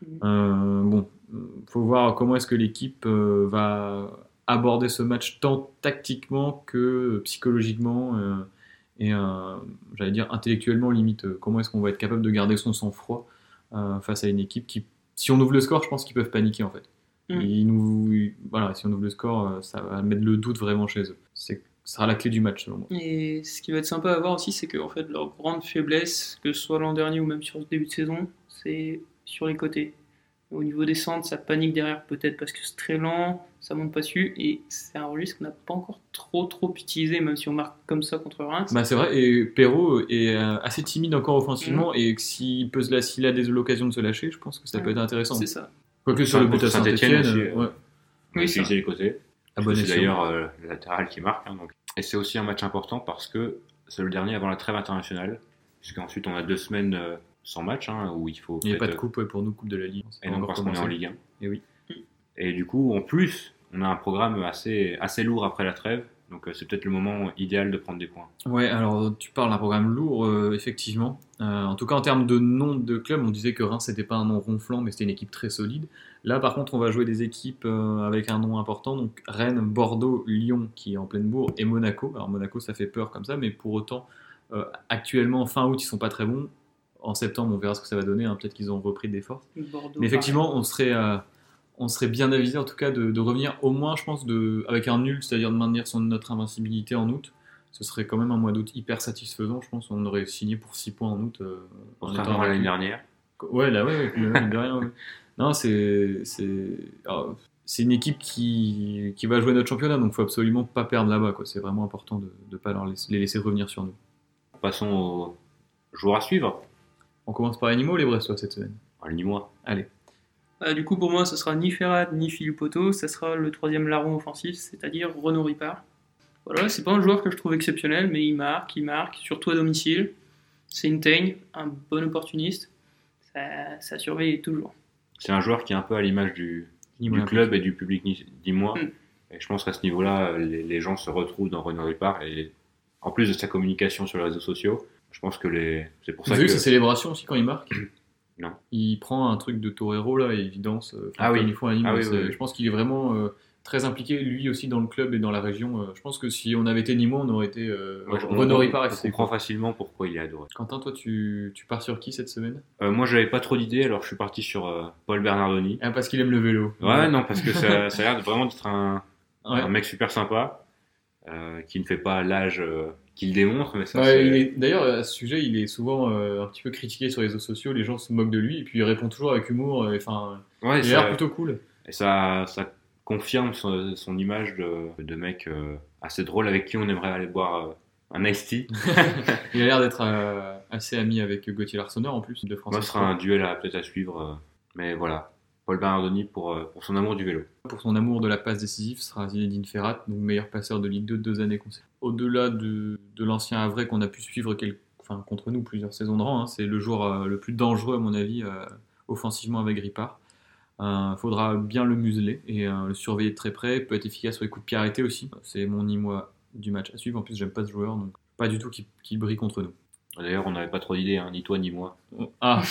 Euh, bon, faut voir comment est-ce que l'équipe euh, va aborder ce match tant tactiquement que psychologiquement euh, et euh, j'allais dire intellectuellement limite. Euh, comment est-ce qu'on va être capable de garder son sang-froid euh, face à une équipe qui, si on ouvre le score, je pense qu'ils peuvent paniquer en fait. Mm. Ils nous, ils, voilà, si on ouvre le score, euh, ça va mettre le doute vraiment chez eux. C'est Ce sera la clé du match selon moi.
Et ce qui va être sympa à voir aussi, c'est que en fait, leur grande faiblesse, que ce soit l'an dernier ou même sur ce début de saison, c'est sur les côtés. Au niveau des centres, ça panique derrière, peut-être parce que c'est très lent, ça monte pas dessus, et c'est un registre qu'on n'a pas encore trop trop utilisé, même si on marque comme ça contre Reims.
Bah c'est vrai, et Perrault est assez timide encore offensivement, mmh. et s'il peut se s'il a des l'occasion de se lâcher, je pense que ça mmh. peut être intéressant.
C'est ça.
Quoique sur le but à Saint-Etienne,
euh,
ouais.
Oui, utiliser les côtés.
Ah, bon
c'est d'ailleurs euh, le latéral qui marque. Hein, donc. Et c'est aussi un match important parce que c'est le dernier avant la trêve internationale, puisqu'ensuite on a deux semaines euh, sans match, hein, où il faut.
Il n'y a pas de coupe ouais, pour nous, coupe de la Ligue.
Et non parce qu'on est en Ligue un.
Et oui.
Et du coup, en plus, on a un programme assez, assez lourd après la trêve, donc euh, c'est peut-être le moment idéal de prendre des points.
Ouais, alors tu parles d'un programme lourd, euh, effectivement. Euh, en tout cas, en termes de nom de club, on disait que Reims c'était pas un nom ronflant, mais c'était une équipe très solide. Là, par contre, on va jouer des équipes euh, avec un nom important, donc Rennes, Bordeaux, Lyon, qui est en pleine bourre, et Monaco. Alors Monaco, ça fait peur comme ça, mais pour autant, euh, actuellement, fin août, ils sont pas très bons. En septembre, on verra ce que ça va donner. Hein. Peut-être qu'ils ont repris des forces.
Bordeaux,
mais effectivement, on serait, euh, on serait bien avisé, en tout cas, de, de revenir au moins, je pense, de, avec un nul, c'est-à-dire de maintenir son, notre invincibilité en août. Ce serait quand même un mois d'août hyper satisfaisant, je pense. On aurait signé pour six points en août. Euh,
Contrairement à l'année dernière.
Ouais, là, ouais, ouais, ouais de rien. Ouais. Non, c'est, c'est, alors, c'est une équipe qui, qui va jouer notre championnat, donc il faut absolument pas perdre là-bas. Quoi. C'est vraiment important de ne pas leur laisser, les laisser revenir sur nous.
Passons aux joueurs à suivre.
On commence par les Nîmois ou les Brestois cette semaine?
Les Nîmois.
Allez.
Euh, du coup, pour moi, ce sera ni Ferrat ni Philippe Otto, ça sera le troisième larron offensif, c'est-à-dire Renaud Ripard. Voilà, c'est pas un joueur que je trouve exceptionnel, mais il marque, il marque, surtout à domicile. C'est une teigne, un bon opportuniste. Ça, ça surveille toujours.
C'est un joueur qui est un peu à l'image du, du club et du public nîmois. Mm. Et je pense qu'à ce niveau-là, les, les gens se retrouvent dans Renaud Ripard. Et en plus de sa communication sur les réseaux sociaux, je pense que les... c'est pour ça
Vous
que...
avez vu sa célébration aussi quand il marque?
Non.
Il prend un truc de torero là, évidence. Euh,
ah oui.
Il faut un hymne,
ah oui, oui, oui.
Je pense qu'il est vraiment euh, très impliqué, lui aussi, dans le club et dans la région. Euh, je pense que si on avait été Nîmois, on aurait été euh,
ouais,
Renaud Ripard.
On comprend facilement pourquoi il est adoré.
Quentin, toi, tu, tu pars sur qui cette semaine?
euh, Moi, je n'avais pas trop d'idées, alors je suis parti sur euh, Paul Bernardoni.
Ah, parce qu'il aime le vélo.
Ouais, ouais. non, parce que ça, ça a l'air vraiment d'être un,
ouais.
un mec super sympa, euh, qui ne fait pas l'âge... Euh, qu'il démontre, mais ça
ouais,
c'est...
il est... D'ailleurs, à ce sujet, il est souvent euh, un petit peu critiqué sur les réseaux sociaux, les gens se moquent de lui, et puis il répond toujours avec humour, enfin,
ouais,
il a l'air plutôt cool.
Et ça, ça confirme son, son image de, de mec euh, assez drôle avec qui on aimerait aller boire euh, un iced tea.
Il a l'air d'être euh, assez ami avec Gauthier Larsonneur en plus, de France.
Moi, ce sera un duel à, peut-être à suivre, euh, mais voilà. Paul Bernardoni pour, euh, pour son amour du vélo.
Pour son amour de la passe décisive, ce sera Zinedine Ferrat, donc meilleur passeur de Ligue deux de deux années consécutives. Au-delà de, de l'ancien Havrais qu'on a pu suivre quel, enfin, contre nous plusieurs saisons de rang, hein, c'est le joueur euh, le plus dangereux à mon avis, euh, offensivement avec Ripard. Il euh, faudra bien le museler et euh, le surveiller de très près, il peut être efficace sur les coups de pied arrêtés aussi. C'est mon Nîmois du match à suivre, en plus j'aime pas ce joueur, donc pas du tout qu'il, qu'il brille contre nous.
D'ailleurs on n'avait pas trop d'idées, hein, ni toi ni moi.
Ah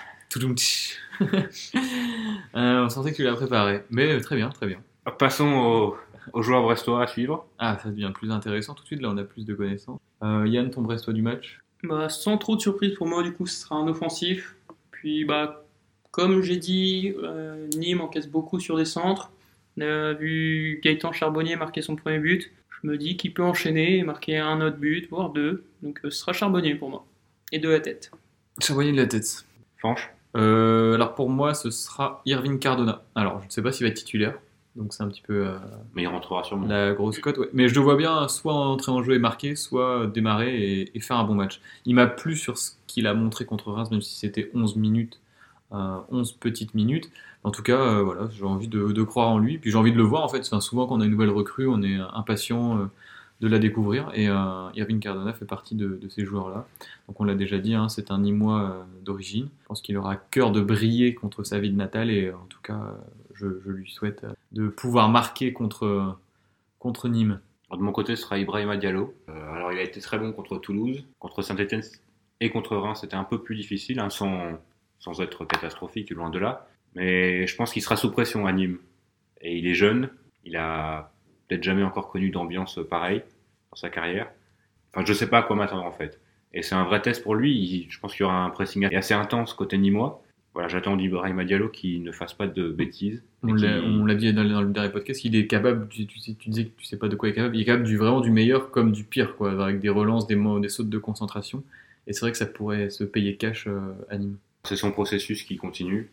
euh, on sentait que tu l'as préparé, mais très bien, très bien.
Passons au, aux joueurs brestois à suivre.
Ah, ça devient plus intéressant tout de suite, là on a plus de connaissances. Euh, Yann, ton brestois du match?
Bah, sans trop de surprise pour moi, du coup, ce sera un offensif. Puis, bah, comme j'ai dit, euh, Nîmes encaisse beaucoup sur des centres. On a vu Gaëtan Charbonnier marquer son premier but. Je me dis qu'il peut enchaîner et marquer un autre but, voire deux. Donc euh, ce sera Charbonnier pour moi. Et de la tête.
Charbonnier de la tête.
Fanche.
Euh, alors pour moi, ce sera Irving Cardona. Alors je ne sais pas s'il va être titulaire, donc c'est un petit peu euh,
Mais il rentrera sûrement.
la grosse cote. Ouais. Mais je le vois bien soit entrer en jeu et marquer, soit démarrer et, et faire un bon match. Il m'a plu sur ce qu'il a montré contre Reims, même si c'était onze minutes, euh, onze petites minutes. En tout cas, euh, voilà, j'ai envie de, de croire en lui. Puis j'ai envie de le voir en fait. Enfin, souvent quand on a une nouvelle recrue, on est impatient euh, de la découvrir. Et euh, Irving Cardona fait partie de, de ces joueurs-là. Donc on l'a déjà dit, hein, c'est un Nîmois euh, d'origine. Je pense qu'il aura à cœur de briller contre sa ville natale. Et euh, en tout cas, euh, je, je lui souhaite euh, de pouvoir marquer contre, euh, contre Nîmes.
Alors, de mon côté, ce sera Ibrahima Diallo. Euh, alors il a été très bon contre Toulouse. Contre Saint-Etienne et contre Reims, c'était un peu plus difficile, hein, sans, sans être catastrophique, loin de là. Mais je pense qu'il sera sous pression à Nîmes. Et il est jeune, il a peut-être jamais encore connu d'ambiance pareille dans sa carrière. Enfin, je sais pas à quoi m'attendre en fait. Et c'est un vrai test pour lui. Il, je pense qu'il y aura un pressing assez intense côté nîmois. Voilà, j'attends d'Ibrahima Diallo qu'il ne fasse pas de bêtises.
On l'a, on l'a dit dans le, dans le dernier podcast, il est capable, tu, tu, tu disais que tu sais pas de quoi il est capable, il est capable du, vraiment du meilleur comme du pire, quoi, avec des relances, des, des sautes de concentration. Et c'est vrai que ça pourrait se payer cash euh, à Nîmes.
C'est son processus qui continue.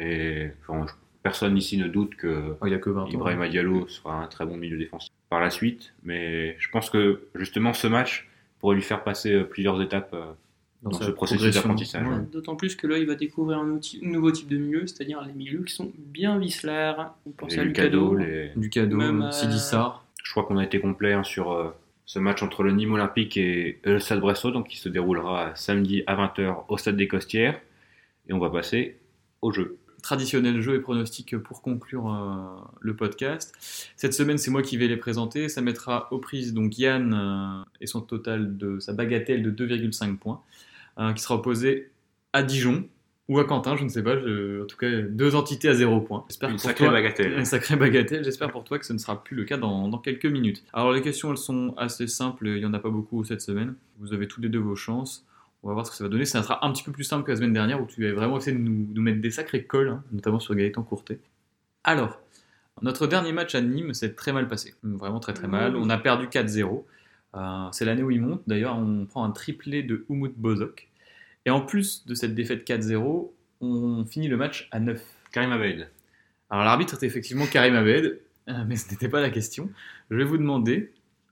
Et enfin, personne ici ne doute que
oh, il a que vingt ans,
Ibrahima
hein.
Diallo sera un très bon milieu défensif par la suite. Mais je pense que justement ce match pourrait lui faire passer plusieurs étapes dans, dans ce processus d'apprentissage.
Ouais. D'autant plus que là, il va découvrir un outil, nouveau type de milieu, c'est-à-dire les milieux qui sont bien viceleurs. On pense à Lucado,
les... Lucado,
même
Sidi Sarr.
Je crois qu'on a été complet hein, sur euh, ce match entre le Nîmes Olympique et le Stade Brestois, donc qui se déroulera samedi à vingt heures au Stade des Costières. Et on va passer au jeu.
Traditionnel jeu et pronostic pour conclure euh, le podcast. Cette semaine, c'est moi qui vais les présenter. Ça mettra aux prises donc Yann euh, et son total de sa bagatelle de deux virgule cinq points, euh, qui sera opposé à Dijon ou à Quentin, je ne sais pas. Je, en tout cas, deux entités à zéro point.
J'espère une sacrée toi, bagatelle.
Une sacrée bagatelle. J'espère pour toi que ce ne sera plus le cas dans, dans quelques minutes. Alors les questions, elles sont assez simples. Il n'y en a pas beaucoup cette semaine. Vous avez tous les deux vos chances. On va voir ce que ça va donner. Ça sera un petit peu plus simple que la semaine dernière où tu avais vraiment essayé de nous, nous mettre des sacrés cols, hein, notamment sur Gaëtan Courtet. Alors, notre dernier match à Nîmes s'est très mal passé. Vraiment très très mal. On a perdu quatre zéro. Euh, c'est l'année où il monte. D'ailleurs, on prend un triplé de Umut Bozok. Et en plus de cette défaite quatre zéro, on finit le match à neuf.
Karim Abed.
Alors l'arbitre était effectivement Karim Abed, mais ce n'était pas la question. Je vais vous demander...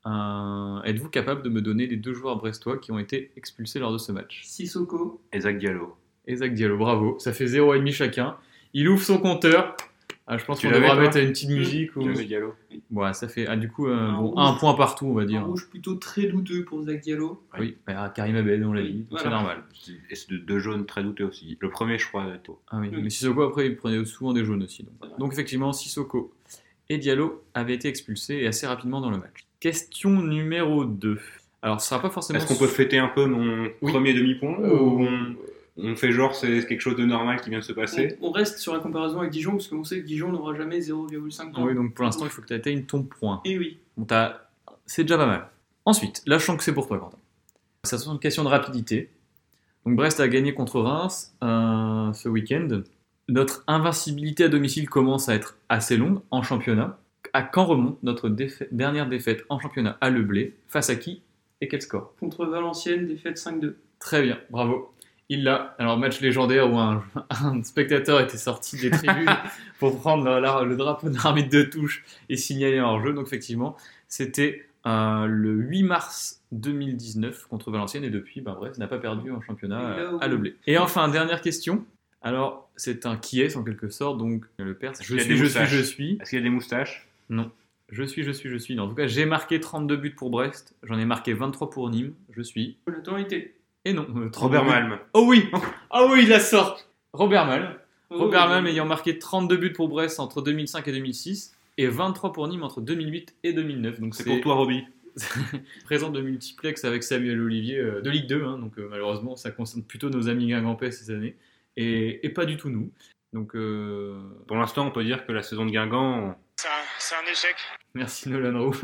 Euh, êtes-vous capable de me donner les deux joueurs brestois qui ont été expulsés lors de ce match?
Sissoko
et Zach Diallo.
Et Zach Diallo, bravo. Ça fait zéro virgule cinq chacun. Il ouvre son compteur. Ah, je pense
tu
qu'on devra
toi
mettre une petite musique.
Tu
ou...
l'avais Diallo.
Bon, ça fait ah, du coup euh,
un,
bon,
rouge,
un point partout, on va dire.
Un rouge plutôt très douteux pour Zach Diallo.
Oui, bah, Karim Abed, on l'a
oui,
dit.
voilà.
C'est normal.
Et c'est de deux jaunes très douteux aussi. Le premier, je crois.
Ah oui,
oui.
mais Sissoko, après, il prenait souvent des jaunes aussi. Donc, donc effectivement, Sissoko et Diallo avaient été expulsés et assez rapidement dans le match. Question numéro deux. Alors, ce sera pas forcément...
Est-ce qu'on peut fêter un peu mon oui. premier demi-point euh, ou on, on fait genre c'est quelque chose de normal qui vient de se passer?
On, on reste sur la comparaison avec Dijon parce qu'on sait que Dijon n'aura jamais zéro virgule cinq points.
Oui, donc pour l'instant, il faut que tu atteignes ton point.
Et oui.
Bon, t'as... c'est déjà pas mal. Ensuite, là, je sens que c'est pour toi, Quentin. C'est une question de rapidité. Donc, Brest a gagné contre Reims euh, ce week-end. Notre invincibilité à domicile commence à être assez longue en championnat. À quand remonte notre défa- dernière défaite en championnat à Le Blé? Face à qui et quel score?
Contre Valenciennes, défaite cinq deux.
Très bien, bravo. Il l'a. Alors, match légendaire où un, un spectateur était sorti des tribunes pour prendre la, le drapeau de l'arbitre de touche et signaler un hors-jeu. Donc, effectivement, c'était euh, le huit mars deux mille dix-neuf contre Valenciennes et depuis, ben, bref, n'a pas perdu en championnat à, à Le Blé. Et enfin, dernière question. Alors, c'est un qui est en quelque sorte, donc le père, je suis, je suis, je suis.
Est-ce qu'il y a des moustaches?
Non. Je suis, je suis, je suis. En tout cas, j'ai marqué trente-deux buts pour Brest, j'en ai marqué vingt-trois pour Nîmes, je suis.
Le temps était.
Et non. Euh,
Robert Malm.
Oh oui. Oh oui, il la sort. Robert Malm.
Oh,
Robert
oui.
Malm ayant marqué trente-deux buts pour Brest entre deux mille cinq et deux mille six et vingt-trois pour Nîmes entre deux mille huit et deux mille neuf. Donc
c'est, c'est pour toi, Roby.
Présent de multiplex avec Samuel Olivier euh, de Ligue deux, hein, donc euh, malheureusement ça concerne plutôt nos amis guingampais ces années et, et pas du tout nous. Donc, euh...
pour l'instant, on peut dire que la saison de Guingamp,
c'est un, c'est un échec.
Merci Nolan Roux.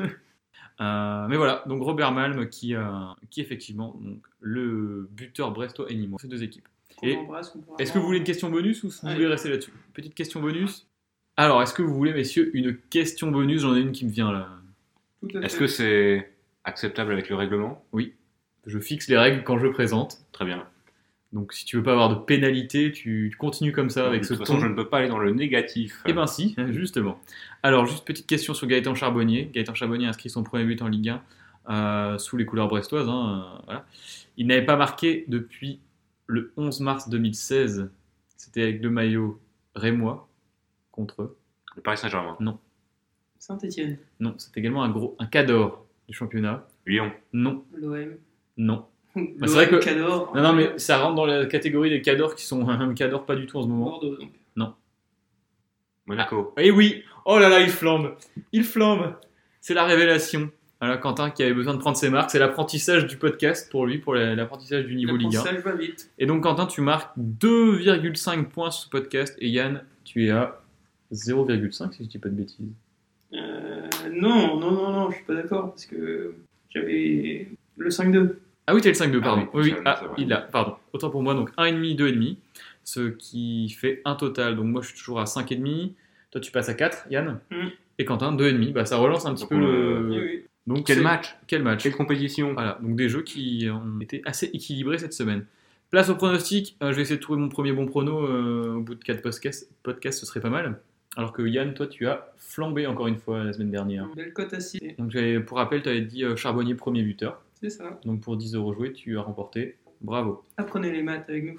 euh, mais voilà, donc Robert Malm qui, euh, qui est effectivement donc, le buteur brestois et nîmois, ces deux équipes. Et est-ce que vous voulez une question bonus ou vous voulez rester là-dessus? Petite question bonus. Alors, est-ce que vous voulez, messieurs, une question bonus? J'en ai une qui me vient là.
Tout à fait.
Est-ce que c'est acceptable avec le règlement?
Je fixe les règles quand je présente.
Très bien.
Donc, si tu veux pas avoir de pénalité, tu, tu continues comme ça avec
de
ce
toute façon,
ton.
je ne peux pas aller dans le négatif.
Eh ben si, justement. Alors, juste petite question sur Gaëtan Charbonnier. Gaëtan Charbonnier a inscrit son premier but en Ligue un euh, sous les couleurs brestoises. Hein, euh, voilà. Il n'avait pas marqué depuis le onze mars deux mille seize. C'était avec le maillot rémois contre eux.
Le Paris Saint-Germain.
Saint-Etienne,
Non, c'est également un gros un cador du championnat.
Lyon.
Non,
l'O M.
non.
L'O M,
c'est vrai que-
Cador.
Non, non, mais ça rentre dans la catégorie des cadors qui sont un cador pas du tout en ce moment.
Bordeaux, donc.
Monaco.
Eh oui, oh là là, il flambe, il flambe. C'est la révélation. Voilà, Quentin qui avait besoin de prendre ses marques, c'est l'apprentissage du podcast pour lui, pour la- l'apprentissage du niveau Ligue un.
L'apprentissage va vite.
Et donc Quentin, tu marques deux virgule cinq points sur ce podcast et Yann, tu es à zéro virgule cinq si je dis pas de bêtises.
Euh, non, non, non, non, je suis pas d'accord parce que j'avais le cinq deux.
Ah oui, t'as le cinq deux,
Ah
pardon.
oui,
oui,
c'est
oui.
vrai,
Ah,
c'est vrai.
il l'a, pardon. Autant pour moi, donc un virgule cinq, deux virgule cinq, ce qui fait un total. Donc moi, je suis toujours à cinq virgule cinq. Toi, tu passes à quatre, Yann.
Mm.
Et Quentin, deux virgule cinq. Bah, ça relance un petit
Donc,
peu
on,
le...
Oui, oui.
Donc,
Quel
c'est-
match?
Quel match
Quelle compétition?
Voilà, donc des jeux qui ont été assez équilibrés cette semaine. Place au pronostic, euh, je vais essayer de trouver mon premier bon prono euh, au bout de quatre podcasts, podcasts, ce serait pas mal. Alors que Yann, toi tu as flambé encore une fois la semaine dernière.
Belle cote à six.
Donc j'avais- pour rappel, tu avais dit euh, Charbonnier premier buteur.
C'est ça.
Donc pour dix euros joués, tu as remporté. Bravo.
Apprenez les maths avec nous.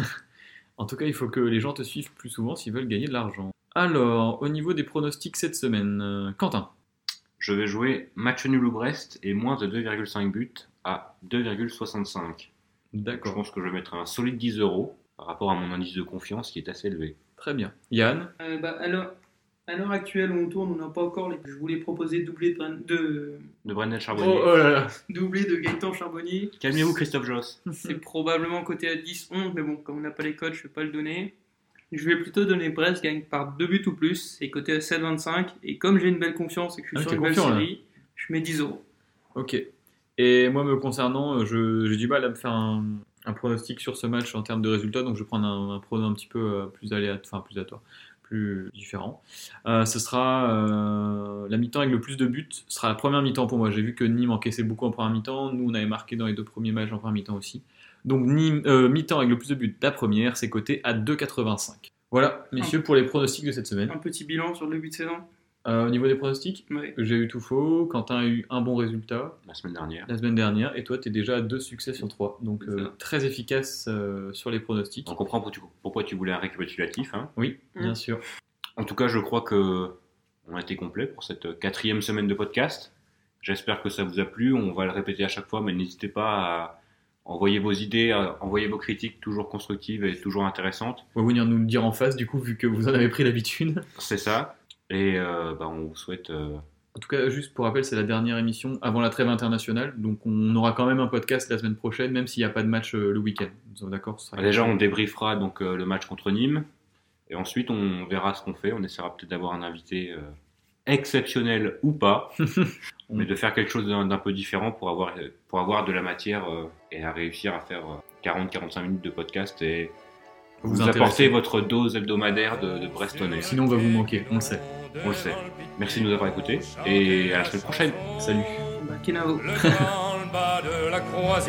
En tout cas, il faut que les gens te suivent plus souvent s'ils veulent gagner de l'argent. Alors, au niveau des pronostics cette semaine, euh, Quentin.
Je vais jouer match nul ou Brest et moins de deux virgule cinq buts à deux virgule soixante-cinq. Je
D'accord,
pense que je vais mettre un solide dix euros par rapport à mon indice de confiance qui est assez élevé.
très bien. Yann,
Euh, bah, alors, à l'heure actuelle où on tourne, on n'a pas encore les. Je voulais proposer doublé de, Bren- de...
De Brendan
oh,
Charbonnier.
oh là là.
doublé de Gaëtan Charbonnier.
Calmez-vous Christophe Joss.
C'est probablement coté à dix onze, mais bon, comme on n'a pas les codes, je ne vais pas le donner. Je vais plutôt donner Brest gagne par deux buts ou plus, c'est coté à sept vingt-cinq. Et comme j'ai une belle confiance et que je
Ah,
suis
t'es
sur une belle
confiant, là.
série, je mets dix euros.
Ok. Et moi, me concernant, euh, je- j'ai du mal à me faire un, un pronostic sur ce match en termes de résultats, donc je vais prendre un, un prono un petit peu euh, plus aléatoire, enfin plus aléatoire, plus différent. Euh, ce sera euh, la mi-temps avec le plus de buts, ce sera la première mi-temps pour moi. J'ai vu que Nîmes encaissait beaucoup en première mi-temps, nous on avait marqué dans les deux premiers matchs en première mi-temps aussi. Donc Nîmes, euh, mi-temps avec le plus de buts, la première, c'est coté à deux quatre-vingt-cinq. Voilà, messieurs, pour les pronostics de cette semaine.
Un petit bilan sur le début de saison.
Euh, au niveau des pronostics,
Ouais.
j'ai eu tout faux, Quentin a eu un bon résultat
La semaine dernière.
la semaine dernière, et toi, tu es déjà à deux succès sur trois. Donc,
C'est
euh,
ça.
très efficace euh, sur les pronostics.
On comprend pourquoi tu, pourquoi tu voulais un récapitulatif. Hein.
Oui, bien
Mm.
sûr.
En tout cas, je crois que on a été complet pour cette quatrième semaine de podcast. J'espère que ça vous a plu. On va le répéter à chaque fois, mais n'hésitez pas à envoyer vos idées, à envoyer vos critiques, toujours constructives et toujours intéressantes.
Vous pouvez venir nous le dire en face, du coup, vu que vous en avez pris l'habitude.
C'est ça. Et euh, bah, on vous souhaite. euh,
En tout cas, juste pour rappel, c'est la dernière émission avant la trêve internationale. Donc, on aura quand même un podcast la semaine prochaine, même s'il n'y a pas de match euh, le week-end. Nous sommes d'accord ce sera
Déjà, on débriefera donc euh, le match contre Nîmes. Et ensuite, on verra ce qu'on fait. On essaiera peut-être d'avoir un invité euh, exceptionnel ou pas, mais de faire quelque chose d'un d'un peu différent pour avoir, pour avoir de la matière euh, et à réussir à faire euh, quarante à quarante-cinq minutes de podcast et
Vous
vous,
intéresser.
apporter votre dose hebdomadaire de, de Brestonnais.
Sinon, on va vous manquer, on le sait.
On le sait. Merci de nous avoir écoutés et à la semaine prochaine.
Salut.
Bah, Kenavo.
Le grand bas de la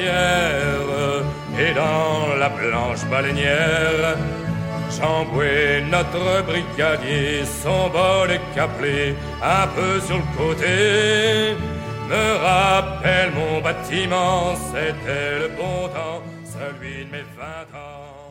croisière et dans la planche baleinière, Chamboué, notre brigadier, son bol est caplé un peu sur le côté, me rappelle mon bâtiment, c'était le bon temps, celui de mes vingt ans.